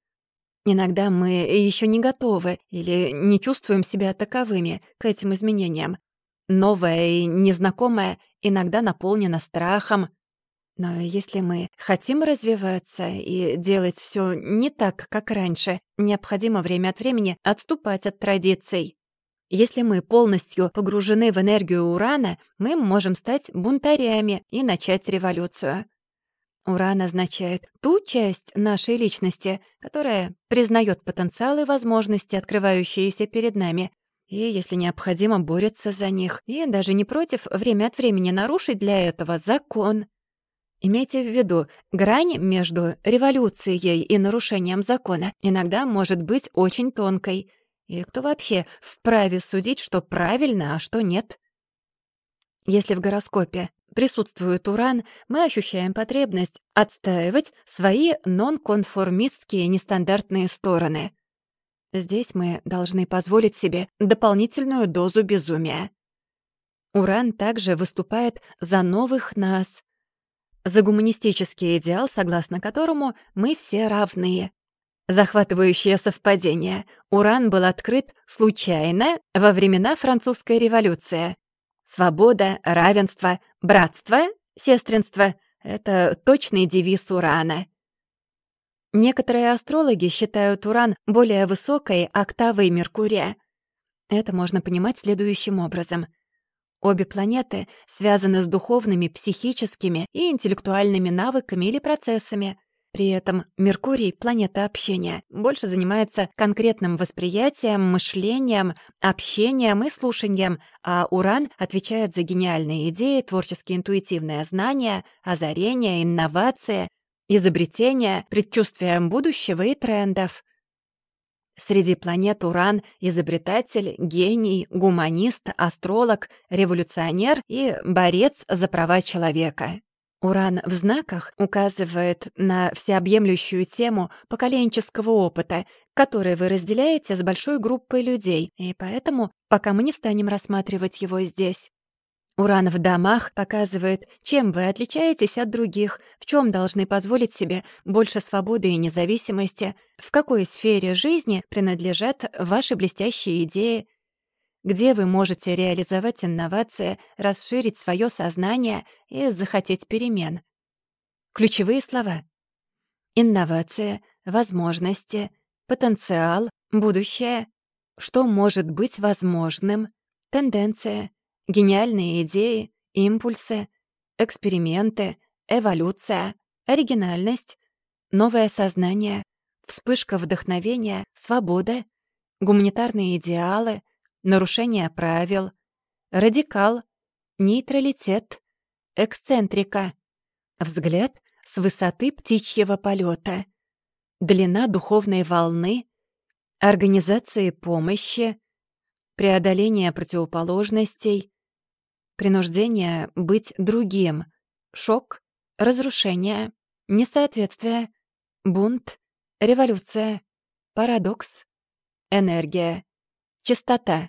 Иногда мы еще не готовы или не чувствуем себя таковыми к этим изменениям. Новое и незнакомое иногда наполнено страхом. Но если мы хотим развиваться и делать все не так, как раньше, необходимо время от времени отступать от традиций. Если мы полностью погружены в энергию Урана, мы можем стать бунтарями и начать революцию. Уран означает ту часть нашей личности, которая признает потенциал и возможности, открывающиеся перед нами, и, если необходимо, борется за них, и даже не против время от времени нарушить для этого закон. Имейте в виду, грань между революцией и нарушением закона иногда может быть очень тонкой. И кто вообще вправе судить, что правильно, а что нет? Если в гороскопе присутствует Уран, мы ощущаем потребность отстаивать свои нонконформистские нестандартные стороны. Здесь мы должны позволить себе дополнительную дозу безумия. Уран также выступает за новых нас, за гуманистический идеал, согласно которому мы все равны. Захватывающее совпадение. Уран был открыт случайно во времена Французской революции. Свобода, равенство, братство, сестринство — это точный девиз Урана. Некоторые астрологи считают Уран более высокой октавой Меркурия. Это можно понимать следующим образом. Обе планеты связаны с духовными, психическими и интеллектуальными навыками или процессами. При этом Меркурий, планета общения, больше занимается конкретным восприятием, мышлением, общением и слушанием, а Уран отвечает за гениальные идеи, творческие интуитивные знания, озарения, инновации, изобретения, предчувствия будущего и трендов. Среди планет Уран — изобретатель, гений, гуманист, астролог, революционер и борец за права человека. Уран в знаках указывает на всеобъемлющую тему поколенческого опыта, который вы разделяете с большой группой людей, и поэтому пока мы не станем рассматривать его здесь. Уран в домах показывает, чем вы отличаетесь от других, в чем должны позволить себе больше свободы и независимости, в какой сфере жизни принадлежат ваши блестящие идеи, где вы можете реализовать инновации, расширить свое сознание и захотеть перемен. Ключевые слова: инновация, возможности, потенциал, будущее, что может быть возможным, тенденция, гениальные идеи, импульсы, эксперименты, эволюция, оригинальность, новое сознание, вспышка вдохновения, свобода, гуманитарные идеалы, нарушение правил, радикал, нейтралитет, эксцентрика, взгляд с высоты птичьего полета, длина духовной волны, организации помощи, преодоление противоположностей, принуждение быть другим, шок, разрушение, несоответствие, бунт, революция, парадокс, энергия, частота,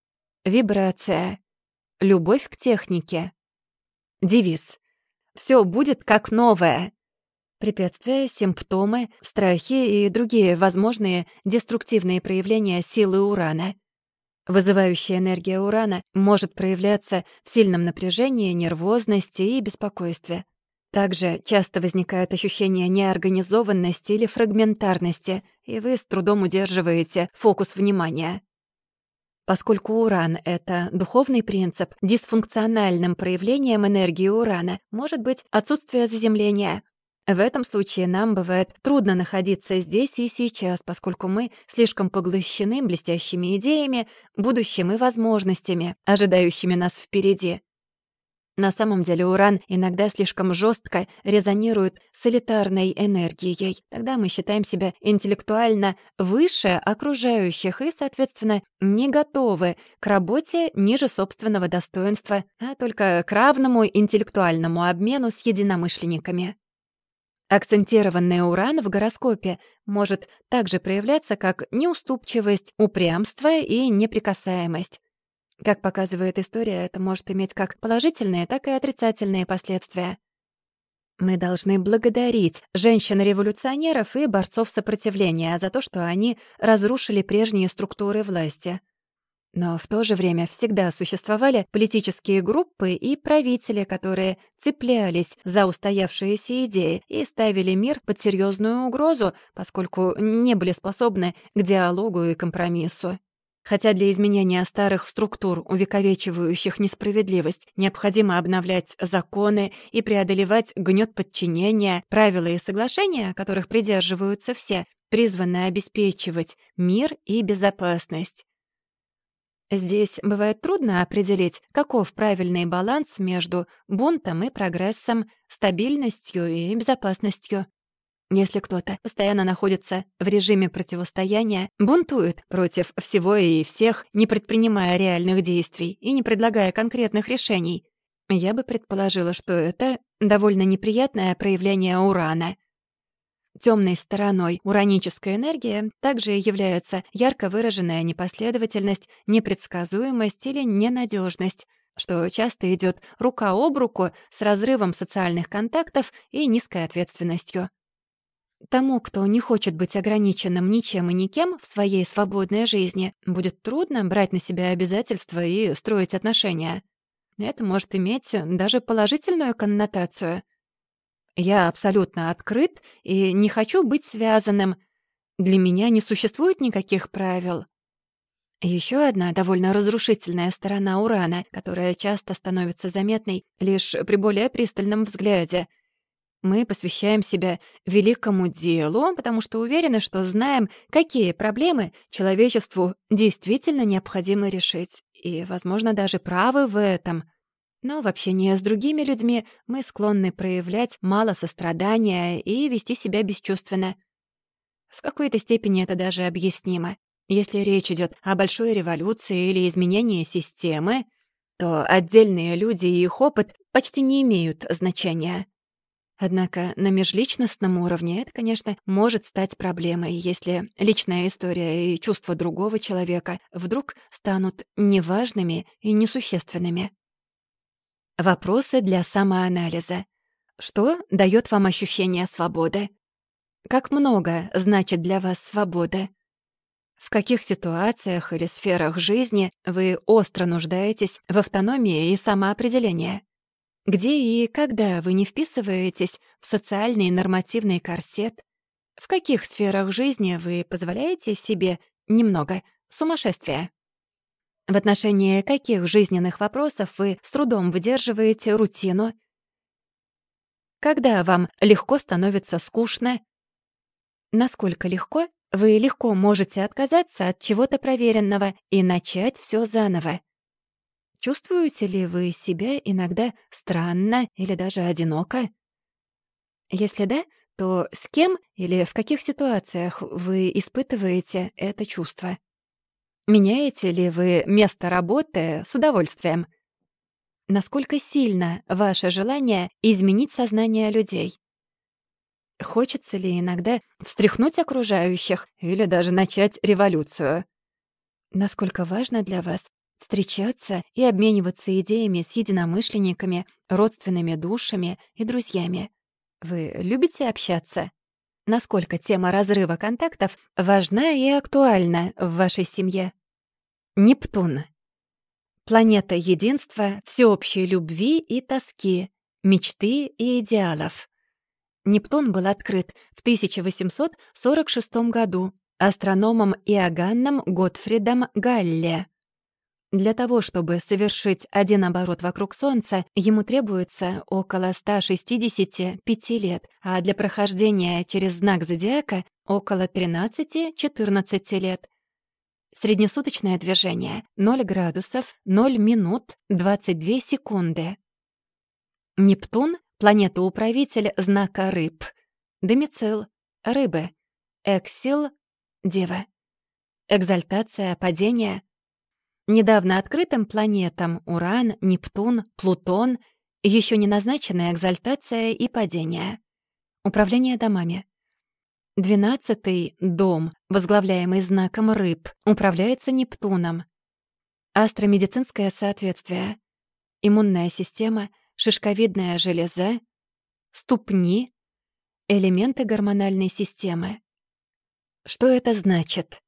вибрация, любовь к технике, девиз. Все будет как новое. Препятствия, симптомы, страхи и другие возможные деструктивные проявления силы Урана. Вызывающая энергия Урана может проявляться в сильном напряжении, нервозности и беспокойстве. Также часто возникает ощущение неорганизованности или фрагментарности, и вы с трудом удерживаете фокус внимания. Поскольку Уран — это духовный принцип, дисфункциональным проявлением энергии Урана может быть отсутствие заземления. В этом случае нам бывает трудно находиться здесь и сейчас, поскольку мы слишком поглощены блестящими идеями, будущим и возможностями, ожидающими нас впереди. На самом деле Уран иногда слишком жестко резонирует с элитарной энергией. Тогда мы считаем себя интеллектуально выше окружающих и, соответственно, не готовы к работе ниже собственного достоинства, а только к равному интеллектуальному обмену с единомышленниками. Акцентированный Уран в гороскопе может также проявляться как неуступчивость, упрямство и неприкасаемость. Как показывает история, это может иметь как положительные, так и отрицательные последствия. Мы должны благодарить женщин-революционеров и борцов сопротивления за то, что они разрушили прежние структуры власти. Но в то же время всегда существовали политические группы и правители, которые цеплялись за устоявшиеся идеи и ставили мир под серьезную угрозу, поскольку не были способны к диалогу и компромиссу. Хотя для изменения старых структур, увековечивающих несправедливость, необходимо обновлять законы и преодолевать гнёт подчинения, правила и соглашения, которых придерживаются все, призваны обеспечивать мир и безопасность. Здесь бывает трудно определить, каков правильный баланс между бунтом и прогрессом, стабильностью и безопасностью. Если кто-то постоянно находится в режиме противостояния, бунтует против всего и всех, не предпринимая реальных действий и не предлагая конкретных решений, я бы предположила, что это довольно неприятное проявление Урана. Тёмной стороной уранической энергии также являются ярко выраженная непоследовательность, непредсказуемость или ненадёжность, что часто идёт рука об руку с разрывом социальных контактов и низкой ответственностью. Тому, кто не хочет быть ограниченным ничем и никем в своей свободной жизни, будет трудно брать на себя обязательства и строить отношения. Это может иметь даже положительную коннотацию. Я абсолютно открыт и не хочу быть связанным. Для меня не существует никаких правил. Еще одна довольно разрушительная сторона Урана, которая часто становится заметной лишь при более пристальном взгляде. Мы посвящаем себя великому делу, потому что уверены, что знаем, какие проблемы человечеству действительно необходимо решить, и, возможно, даже правы в этом. Но в общении с другими людьми мы склонны проявлять мало сострадания и вести себя бесчувственно. В какой-то степени это даже объяснимо. Если речь идет о большой революции или изменении системы, то отдельные люди и их опыт почти не имеют значения. Однако на межличностном уровне это, конечно, может стать проблемой, если личная история и чувства другого человека вдруг станут неважными и несущественными. Вопросы для самоанализа. Что даёт вам ощущение свободы? Как много значит для вас свобода? В каких ситуациях или сферах жизни вы остро нуждаетесь в автономии и самоопределении? Где и когда вы не вписываетесь в социальный нормативный корсет? В каких сферах жизни вы позволяете себе немного сумасшествия? В отношении каких жизненных вопросов вы с трудом выдерживаете рутину? Когда вам легко становится скучно? Насколько легко вы легко можете отказаться от чего-то проверенного и начать всё заново? Чувствуете ли вы себя иногда странно или даже одиноко? Если да, то с кем или в каких ситуациях вы испытываете это чувство? Меняете ли вы место работы с удовольствием? Насколько сильно ваше желание изменить сознание людей? Хочется ли иногда встряхнуть окружающих или даже начать революцию? Насколько важно для вас встречаться и обмениваться идеями с единомышленниками, родственными душами и друзьями? Вы любите общаться? Насколько тема разрыва контактов важна и актуальна в вашей семье? Нептун. Планета единства, всеобщей любви и тоски, мечты и идеалов. Нептун был открыт в тысяча восемьсот сорок шестом году астрономом Иоганном Готфридом Галле. Для того, чтобы совершить один оборот вокруг Солнца, ему требуется около ста шестидесяти пяти лет, а для прохождения через знак зодиака — около тринадцати-четырнадцати лет. Среднесуточное движение — ноль градусов, ноль минут, двадцать две секунды. Нептун — планета-управитель знака Рыб. Домицил — Рыбы. Эксил — Дева. Экзальтация, падение. Недавно открытым планетам Уран, Нептун, Плутон еще не назначена экзальтация и падение. Управление домами. Двенадцатый дом, возглавляемый знаком рыб, управляется Нептуном. Астромедицинское соответствие. Иммунная система, шишковидная железа, ступни, элементы гормональной системы. Что это значит?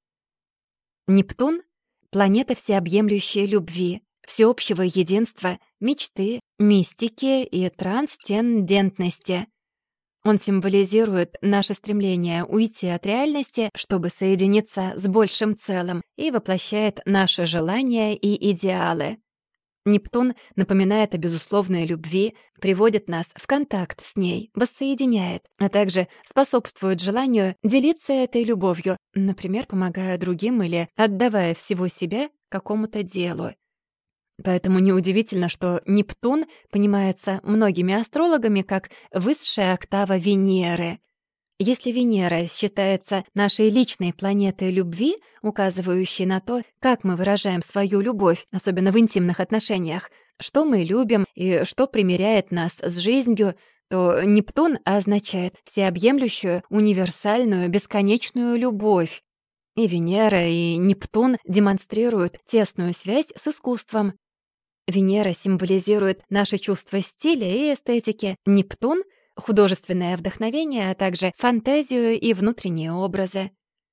Нептун — планета всеобъемлющей любви, всеобщего единства, мечты, мистики и трансцендентности. Он символизирует наше стремление уйти от реальности, чтобы соединиться с большим целым, и воплощает наши желания и идеалы. Нептун напоминает о безусловной любви, приводит нас в контакт с ней, воссоединяет, а также способствует желанию делиться этой любовью, например, помогая другим или отдавая всего себя какому-то делу. Поэтому неудивительно, что Нептун понимается многими астрологами как высшая октава Венеры. Если Венера считается нашей личной планетой любви, указывающей на то, как мы выражаем свою любовь, особенно в интимных отношениях, что мы любим и что примиряет нас с жизнью, то Нептун означает всеобъемлющую, универсальную, бесконечную любовь. И Венера, и Нептун демонстрируют тесную связь с искусством. Венера символизирует наше чувство стиля и эстетики, Нептун — художественное вдохновение, а также фантазию и внутренние образы.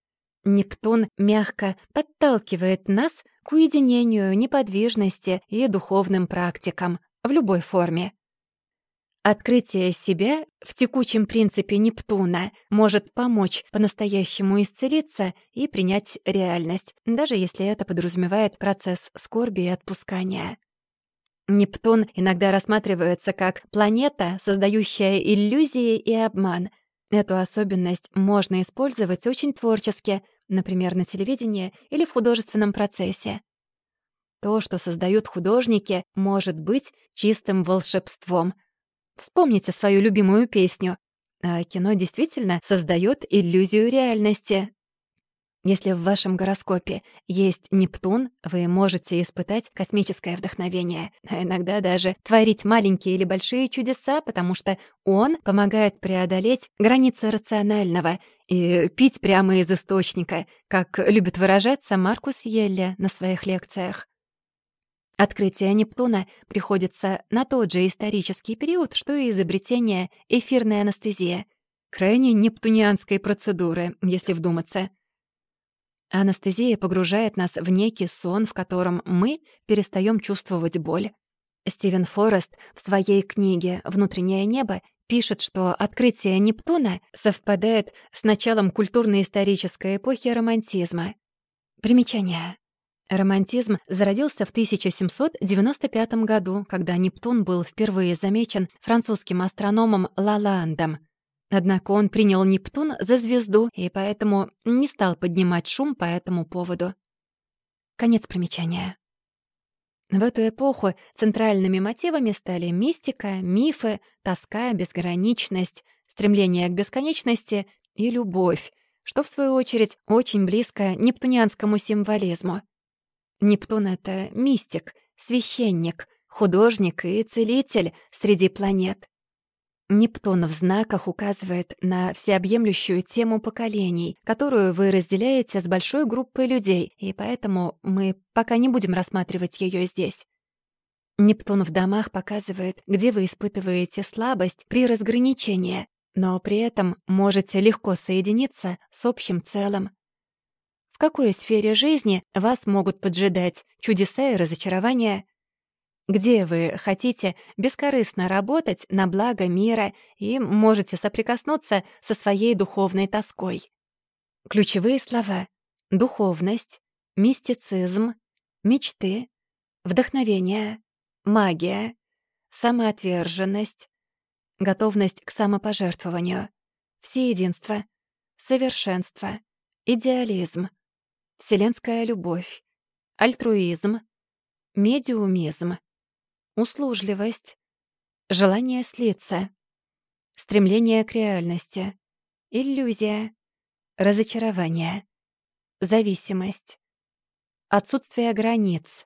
Нептун мягко подталкивает нас к уединению, неподвижности и духовным практикам в любой форме. Открытие себя в текучем принципе Нептуна может помочь по-настоящему исцелиться и принять реальность, даже если это подразумевает процесс скорби и отпускания. Нептун иногда рассматривается как планета, создающая иллюзии и обман. Эту особенность можно использовать очень творчески, например, на телевидении или в художественном процессе. То, что создают художники, может быть чистым волшебством. Вспомните свою любимую песню. А кино действительно создает иллюзию реальности. Если в вашем гороскопе есть Нептун, вы можете испытать космическое вдохновение, а иногда даже творить маленькие или большие чудеса, потому что он помогает преодолеть границы рационального и пить прямо из источника, как любит выражаться Маркус Йелле на своих лекциях. Открытие Нептуна приходится на тот же исторический период, что и изобретение эфирной анестезии, крайне нептунианской процедуры, если вдуматься. Анестезия погружает нас в некий сон, в котором мы перестаем чувствовать боль. Стивен Форест в своей книге «Внутреннее небо» пишет, что открытие Нептуна совпадает с началом культурно-исторической эпохи романтизма. Примечание. Романтизм зародился в тысяча семьсот девяносто пятом году, когда Нептун был впервые замечен французским астрономом Лаландом. Однако он принял Нептун за звезду и поэтому не стал поднимать шум по этому поводу. Конец примечания. В эту эпоху центральными мотивами стали мистика, мифы, тоска, безграничность, стремление к бесконечности и любовь, что, в свою очередь, очень близко нептунианскому символизму. Нептун — это мистик, священник, художник и целитель среди планет. Нептун в знаках указывает на всеобъемлющую тему поколений, которую вы разделяете с большой группой людей, и поэтому мы пока не будем рассматривать ее здесь. Нептун в домах показывает, где вы испытываете слабость при разграничении, но при этом можете легко соединиться с общим целым. В какой сфере жизни вас могут поджидать чудеса и разочарования? Где вы хотите бескорыстно работать на благо мира и можете соприкоснуться со своей духовной тоской? Ключевые слова: духовность, мистицизм, мечты, вдохновение, магия, самоотверженность, готовность к самопожертвованию, всеединство, совершенство, идеализм, вселенская любовь, альтруизм, медиумизм, услужливость, желание слиться, стремление к реальности, иллюзия, разочарование, зависимость, отсутствие границ,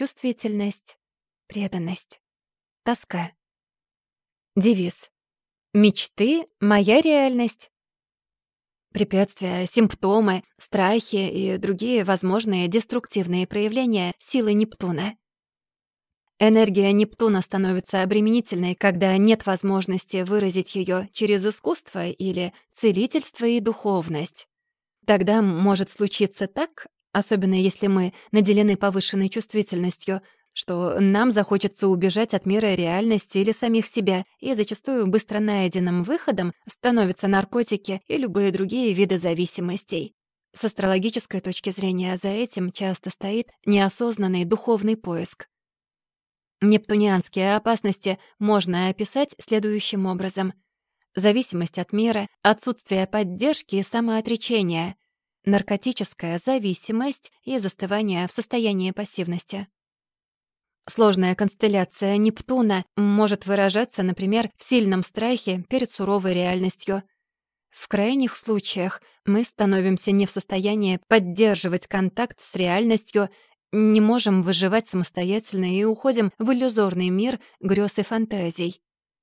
чувствительность, преданность, тоска. Девиз: Мечты — моя реальность. Препятствия, симптомы, страхи и другие возможные деструктивные проявления силы Нептуна. Энергия Нептуна становится обременительной, когда нет возможности выразить ее через искусство или целительство и духовность. Тогда может случиться так, особенно если мы наделены повышенной чувствительностью, что нам захочется убежать от мира реальности или самих себя, и зачастую быстро найденным выходом становятся наркотики и любые другие виды зависимостей. С астрологической точки зрения за этим часто стоит неосознанный духовный поиск. Нептунианские опасности можно описать следующим образом. Зависимость от мира, отсутствие поддержки и самоотречения, наркотическая зависимость и застывание в состоянии пассивности. Сложная констелляция Нептуна может выражаться, например, в сильном страхе перед суровой реальностью. В крайних случаях мы становимся не в состоянии поддерживать контакт с реальностью, не можем выживать самостоятельно и уходим в иллюзорный мир грёз и фантазий.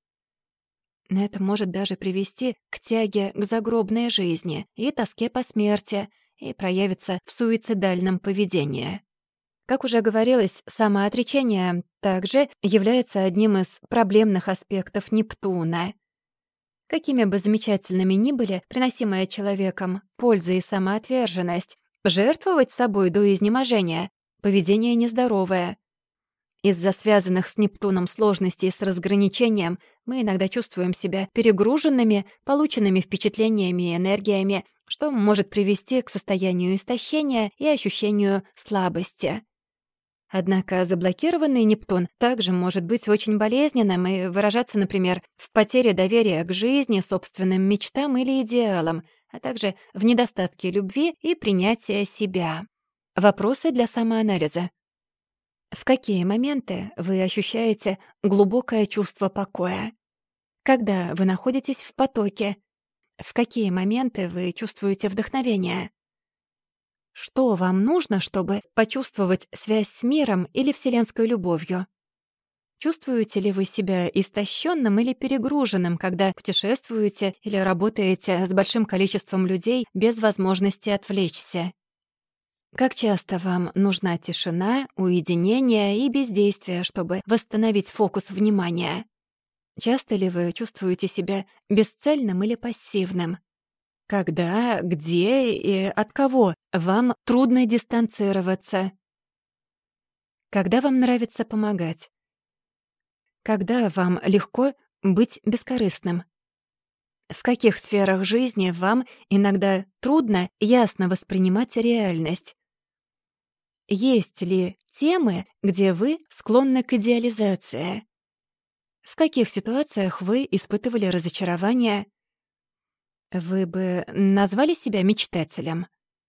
Это может даже привести к тяге к загробной жизни и тоске по смерти и проявиться в суицидальном поведении. Как уже говорилось, самоотречение также является одним из проблемных аспектов Нептуна. Какими бы замечательными ни были приносимые человеком польза и самоотверженность, жертвовать собой до изнеможения — поведение нездоровое. Из-за связанных с Нептуном сложностей с разграничением мы иногда чувствуем себя перегруженными полученными впечатлениями и энергиями, что может привести к состоянию истощения и ощущению слабости. Однако заблокированный Нептун также может быть очень болезненным и выражаться, например, в потере доверия к жизни, собственным мечтам или идеалам, а также в недостатке любви и принятия себя. Вопросы для самоанализа. В какие моменты вы ощущаете глубокое чувство покоя? Когда вы находитесь в потоке? В какие моменты вы чувствуете вдохновение? Что вам нужно, чтобы почувствовать связь с миром или вселенской любовью? Чувствуете ли вы себя истощенным или перегруженным, когда путешествуете или работаете с большим количеством людей без возможности отвлечься? Как часто вам нужна тишина, уединение и бездействие, чтобы восстановить фокус внимания? Часто ли вы чувствуете себя бесцельным или пассивным? Когда, где и от кого вам трудно дистанцироваться? Когда вам нравится помогать? Когда вам легко быть бескорыстным? В каких сферах жизни вам иногда трудно ясно воспринимать реальность? Есть ли темы, где вы склонны к идеализации? В каких ситуациях вы испытывали разочарование? Вы бы назвали себя мечтателем?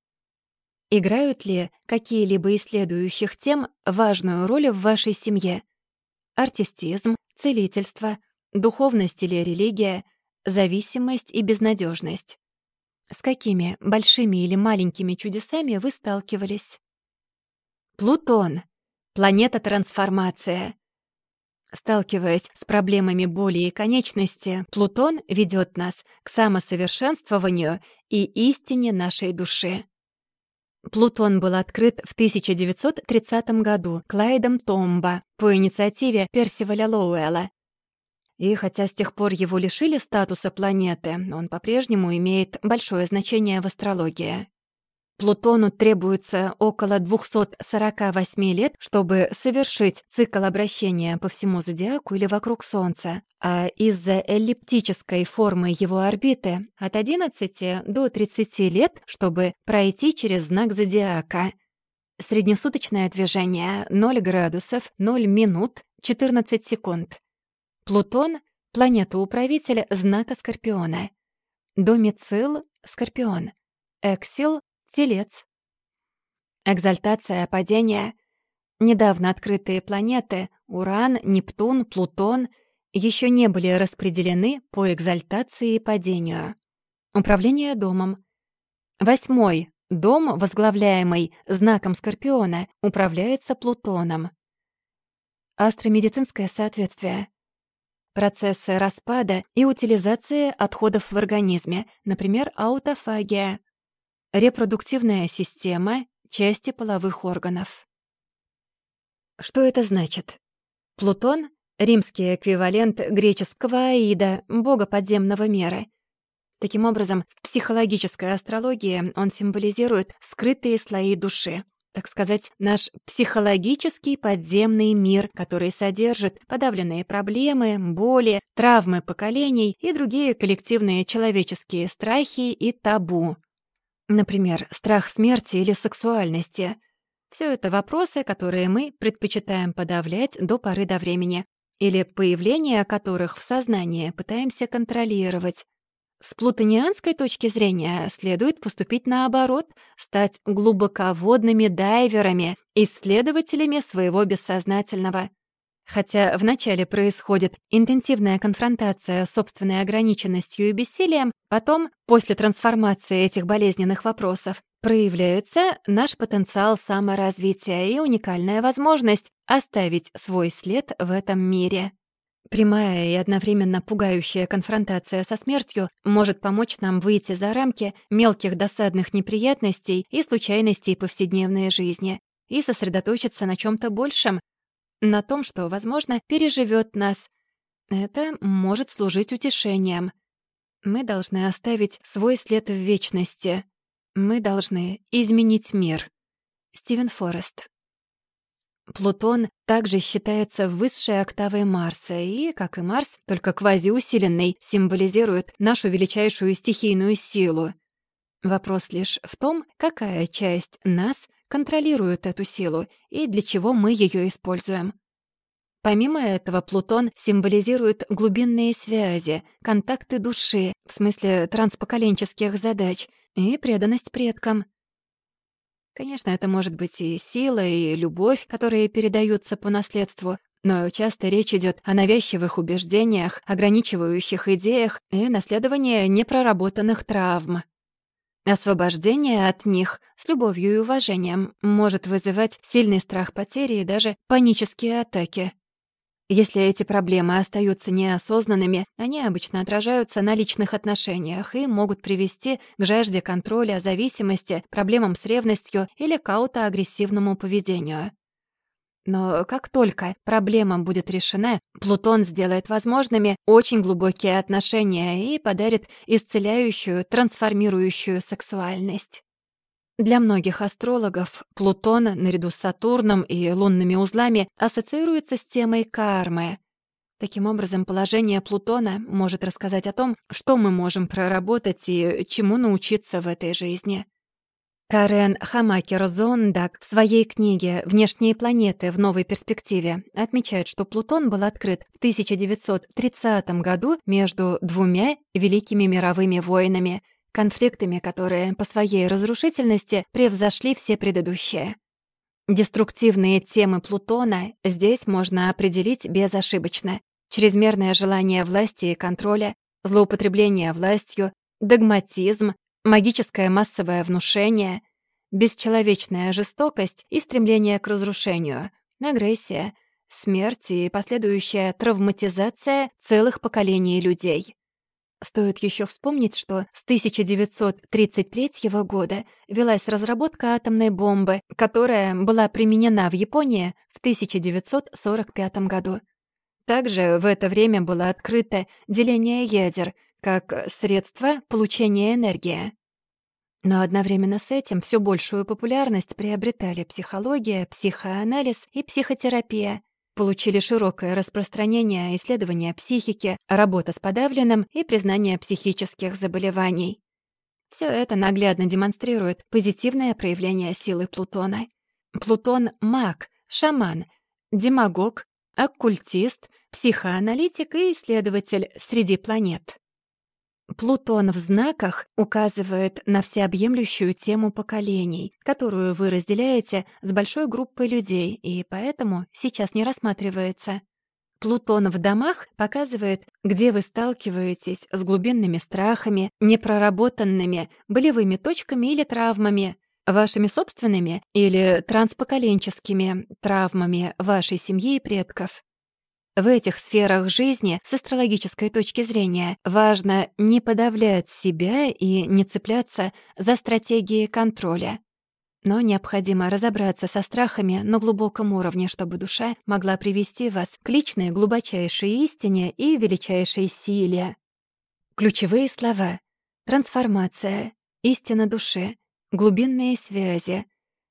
Играют ли какие-либо из следующих тем важную роль в вашей семье? Артистизм, целительство, духовность или религия, зависимость и безнадежность. С какими большими или маленькими чудесами вы сталкивались? Плутон. Планета трансформация. Сталкиваясь с проблемами боли и конечности, Плутон ведет нас к самосовершенствованию и истине нашей души. Плутон был открыт в тысяча девятьсот тридцатом году Клайдом Томбо по инициативе Персиваля Лоуэлла. И хотя с тех пор его лишили статуса планеты, он по-прежнему имеет большое значение в астрологии. Плутону требуется около двухсот сорока восьми лет, чтобы совершить цикл обращения по всему зодиаку или вокруг Солнца, а из-за эллиптической формы его орбиты от одиннадцати до тридцати лет, чтобы пройти через знак зодиака. Среднесуточное движение — ноль градусов, ноль минут, четырнадцать секунд. Плутон — планета-управитель знака Скорпиона. Домицил — Скорпион. Эксил — Телец. Экзальтация, падение. Недавно открытые планеты Уран, Нептун, Плутон еще не были распределены по экзальтации и падению. Управление домом. Восьмой дом, возглавляемый знаком Скорпиона, управляется Плутоном. Астромедицинское соответствие. процессы распада и утилизации отходов в организме, например, аутофагия, репродуктивная система, части половых органов. Что это значит? Плутон — римский эквивалент греческого Аида, бога подземного мира. Таким образом, в психологической астрологии он символизирует скрытые слои души, так сказать, наш психологический подземный мир, который содержит подавленные проблемы, боли, травмы поколений и другие коллективные человеческие страхи и табу. Например, страх смерти или сексуальности. Все это вопросы, которые мы предпочитаем подавлять до поры до времени, или появление которых в сознании пытаемся контролировать. С плутонианской точки зрения следует поступить наоборот, стать глубоководными дайверами, исследователями своего бессознательного. Хотя вначале происходит интенсивная конфронтация с собственной ограниченностью и бессилием, потом, после трансформации этих болезненных вопросов, проявляется наш потенциал саморазвития и уникальная возможность оставить свой след в этом мире. Прямая и одновременно пугающая конфронтация со смертью может помочь нам выйти за рамки мелких досадных неприятностей и случайностей повседневной жизни и сосредоточиться на чем-то большем, на том, что, возможно, переживет нас. Это может служить утешением. Мы должны оставить свой след в вечности. Мы должны изменить мир. Стивен Форест. Плутон также считается высшей октавой Марса и, как и Марс, только квазиусиленный, символизирует нашу величайшую стихийную силу. Вопрос лишь в том, какая часть нас контролирует эту силу и для чего мы ее используем. Помимо этого, Плутон символизирует глубинные связи, контакты души, в смысле транспоколенческих задач, и преданность предкам. Конечно, это может быть и сила, и любовь, которые передаются по наследству, но часто речь идет о навязчивых убеждениях, ограничивающих идеях и наследовании непроработанных травм. Освобождение от них с любовью и уважением может вызывать сильный страх потери и даже панические атаки. Если эти проблемы остаются неосознанными, они обычно отражаются на личных отношениях и могут привести к жажде контроля, зависимости, проблемам с ревностью или к аутоагрессивному поведению. Но как только проблема будет решена, Плутон сделает возможными очень глубокие отношения и подарит исцеляющую, трансформирующую сексуальность. Для многих астрологов Плутон, наряду с Сатурном и лунными узлами, ассоциируется с темой кармы. Таким образом, положение Плутона может рассказать о том, что мы можем проработать и чему научиться в этой жизни. Карен Хамакер-Зондак в своей книге «Внешние планеты в новой перспективе» отмечает, что Плутон был открыт в тысяча девятьсот тридцатом году между двумя великими мировыми войнами, конфликтами, которые по своей разрушительности превзошли все предыдущие. Деструктивные темы Плутона здесь можно определить безошибочно. Чрезмерное желание власти и контроля, злоупотребление властью, догматизм, магическое массовое внушение, бесчеловечная жестокость и стремление к разрушению, агрессия, смерть и последующая травматизация целых поколений людей. Стоит еще вспомнить, что с тысяча девятьсот тридцать третьего года велась разработка атомной бомбы, которая была применена в Японии в тысяча девятьсот сорок пятом году. Также в это время было открыто деление ядер как средство получения энергии. Но одновременно с этим все большую популярность приобретали психология, психоанализ и психотерапия. Получили широкое распространение исследования психики, работа с подавленным и признание психических заболеваний. Все это наглядно демонстрирует позитивное проявление силы Плутона. Плутон — маг, шаман, демагог, оккультист, психоаналитик и исследователь среди планет. Плутон в знаках указывает на всеобъемлющую тему поколений, которую вы разделяете с большой группой людей, и поэтому сейчас не рассматривается. Плутон в домах показывает, где вы сталкиваетесь с глубинными страхами, непроработанными болевыми точками или травмами, вашими собственными или транспоколенческими травмами вашей семьи и предков. В этих сферах жизни с астрологической точки зрения важно не подавлять себя и не цепляться за стратегии контроля. Но необходимо разобраться со страхами на глубоком уровне, чтобы душа могла привести вас к личной глубочайшей истине и величайшей силе. Ключевые слова: трансформация, истина души, глубинные связи,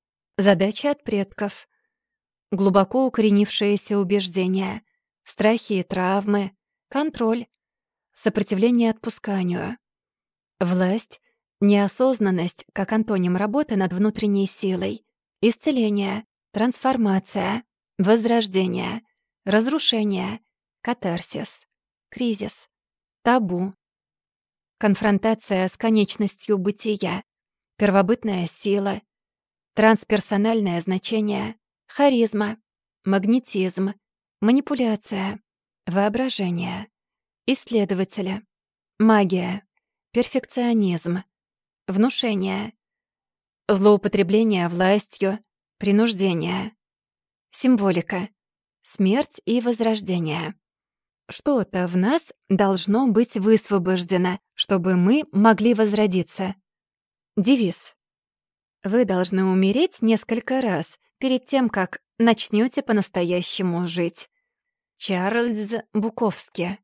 задача от предков, глубоко укоренившиеся убеждения, страхи и травмы, контроль, сопротивление отпусканию, власть, неосознанность как антоним работы над внутренней силой, исцеление, трансформация, возрождение, разрушение, катарсис, кризис, табу, конфронтация с конечностью бытия, первобытная сила, трансперсональное значение, харизма, магнетизм, манипуляция, воображение, исследователя, магия, перфекционизм, внушение, злоупотребление властью, принуждение, символика, смерть и возрождение. Что-то в нас должно быть высвобождено, чтобы мы могли возродиться. Девиз. Вы должны умереть несколько раз перед тем, как начнете по-настоящему жить. Чарльз Буковски.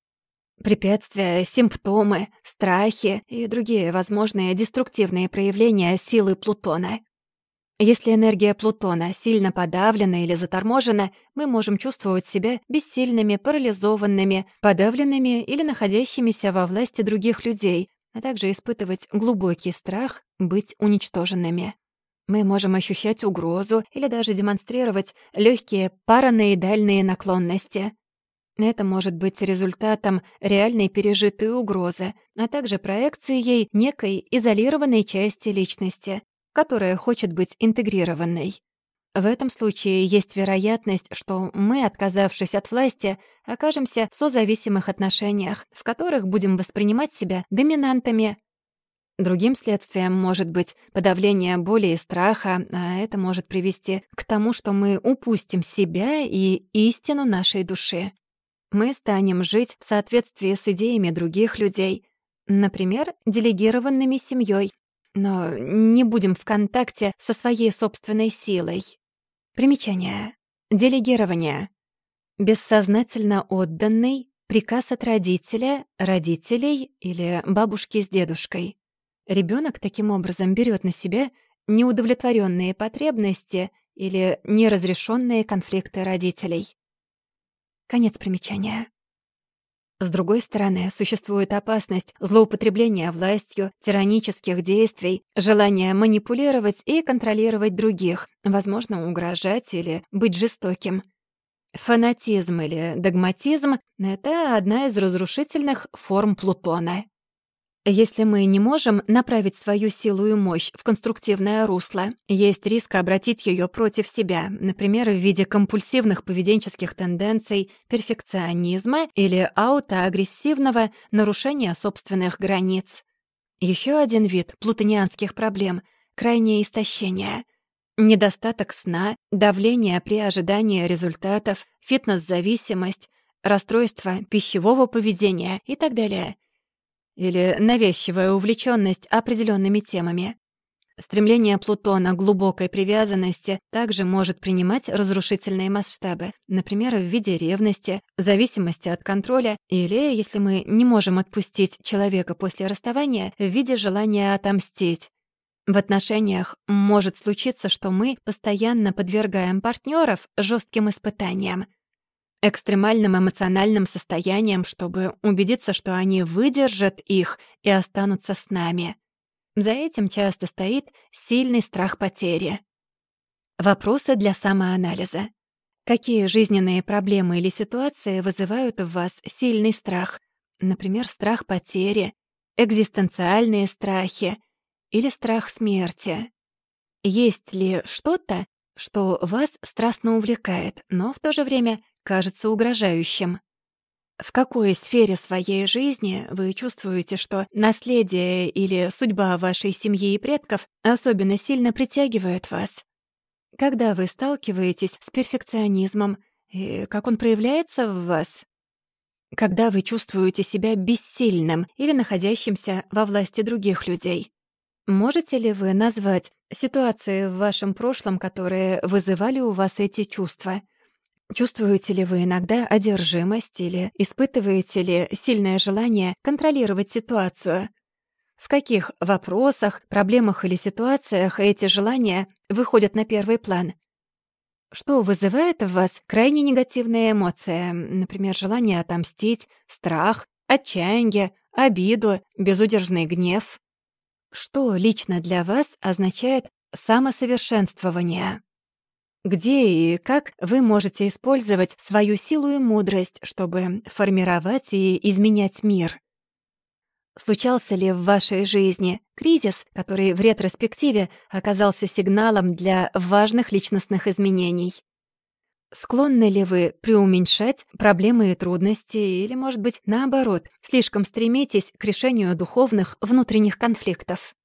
Препятствия, симптомы, страхи и другие возможные деструктивные проявления силы Плутона. Если энергия Плутона сильно подавлена или заторможена, мы можем чувствовать себя бессильными, парализованными, подавленными или находящимися во власти других людей, а также испытывать глубокий страх быть уничтоженными. Мы можем ощущать угрозу или даже демонстрировать легкие параноидальные наклонности. Это может быть результатом реальной пережитой угрозы, а также проекцией некой изолированной части личности, которая хочет быть интегрированной. В этом случае есть вероятность, что мы, отказавшись от власти, окажемся в созависимых отношениях, в которых будем воспринимать себя доминантами. Другим следствием может быть подавление боли и страха, а это может привести к тому, что мы упустим себя и истину нашей души. Мы станем жить в соответствии с идеями других людей, например, делегированными семьей, но не будем в контакте со своей собственной силой. Примечание. Делегирование. Бессознательно отданный приказ от родителя, родителей или бабушки с дедушкой. Ребенок таким образом берет на себя неудовлетворенные потребности или неразрешенные конфликты родителей. Конец примечания. С другой стороны, существует опасность злоупотребления властью, тиранических действий, желание манипулировать и контролировать других, возможно, угрожать или быть жестоким. Фанатизм или догматизм — это одна из разрушительных форм Плутона. Если мы не можем направить свою силу и мощь в конструктивное русло, есть риск обратить ее против себя, например, в виде компульсивных поведенческих тенденций, перфекционизма или аутоагрессивного нарушения собственных границ. Еще один вид плутонианских проблем — крайнее истощение. Недостаток сна, давление при ожидании результатов, фитнес-зависимость, расстройство пищевого поведения и так далее. Или навязчивая увлеченность определенными темами. Стремление Плутона к глубокой привязанности также может принимать разрушительные масштабы, например, в виде ревности, зависимости от контроля или, если мы не можем отпустить человека после расставания, в виде желания отомстить. В отношениях может случиться, что мы постоянно подвергаем партнеров жестким испытаниям, экстремальным эмоциональным состоянием, чтобы убедиться, что они выдержат их и останутся с нами. За этим часто стоит сильный страх потери. Вопросы для самоанализа. Какие жизненные проблемы или ситуации вызывают в вас сильный страх? Например, страх потери, экзистенциальные страхи или страх смерти. Есть ли что-то, что вас страстно увлекает, но в то же время кажется угрожающим? В какой сфере своей жизни вы чувствуете, что наследие или судьба вашей семьи и предков особенно сильно притягивает вас? Когда вы сталкиваетесь с перфекционизмом, И как он проявляется в вас? Когда вы чувствуете себя бессильным или находящимся во власти других людей? Можете ли вы назвать ситуации в вашем прошлом, которые вызывали у вас эти чувства? Чувствуете ли вы иногда одержимость или испытываете ли сильное желание контролировать ситуацию? В каких вопросах, проблемах или ситуациях эти желания выходят на первый план? Что вызывает в вас крайне негативные эмоции, например, желание отомстить, страх, отчаяние, обиду, безудержный гнев? Что лично для вас означает самосовершенствование? Где и как вы можете использовать свою силу и мудрость, чтобы формировать и изменять мир? Случался ли в вашей жизни кризис, который в ретроспективе оказался сигналом для важных личностных изменений? Склонны ли вы преуменьшать проблемы и трудности или, может быть, наоборот, слишком стремитесь к решению духовных внутренних конфликтов?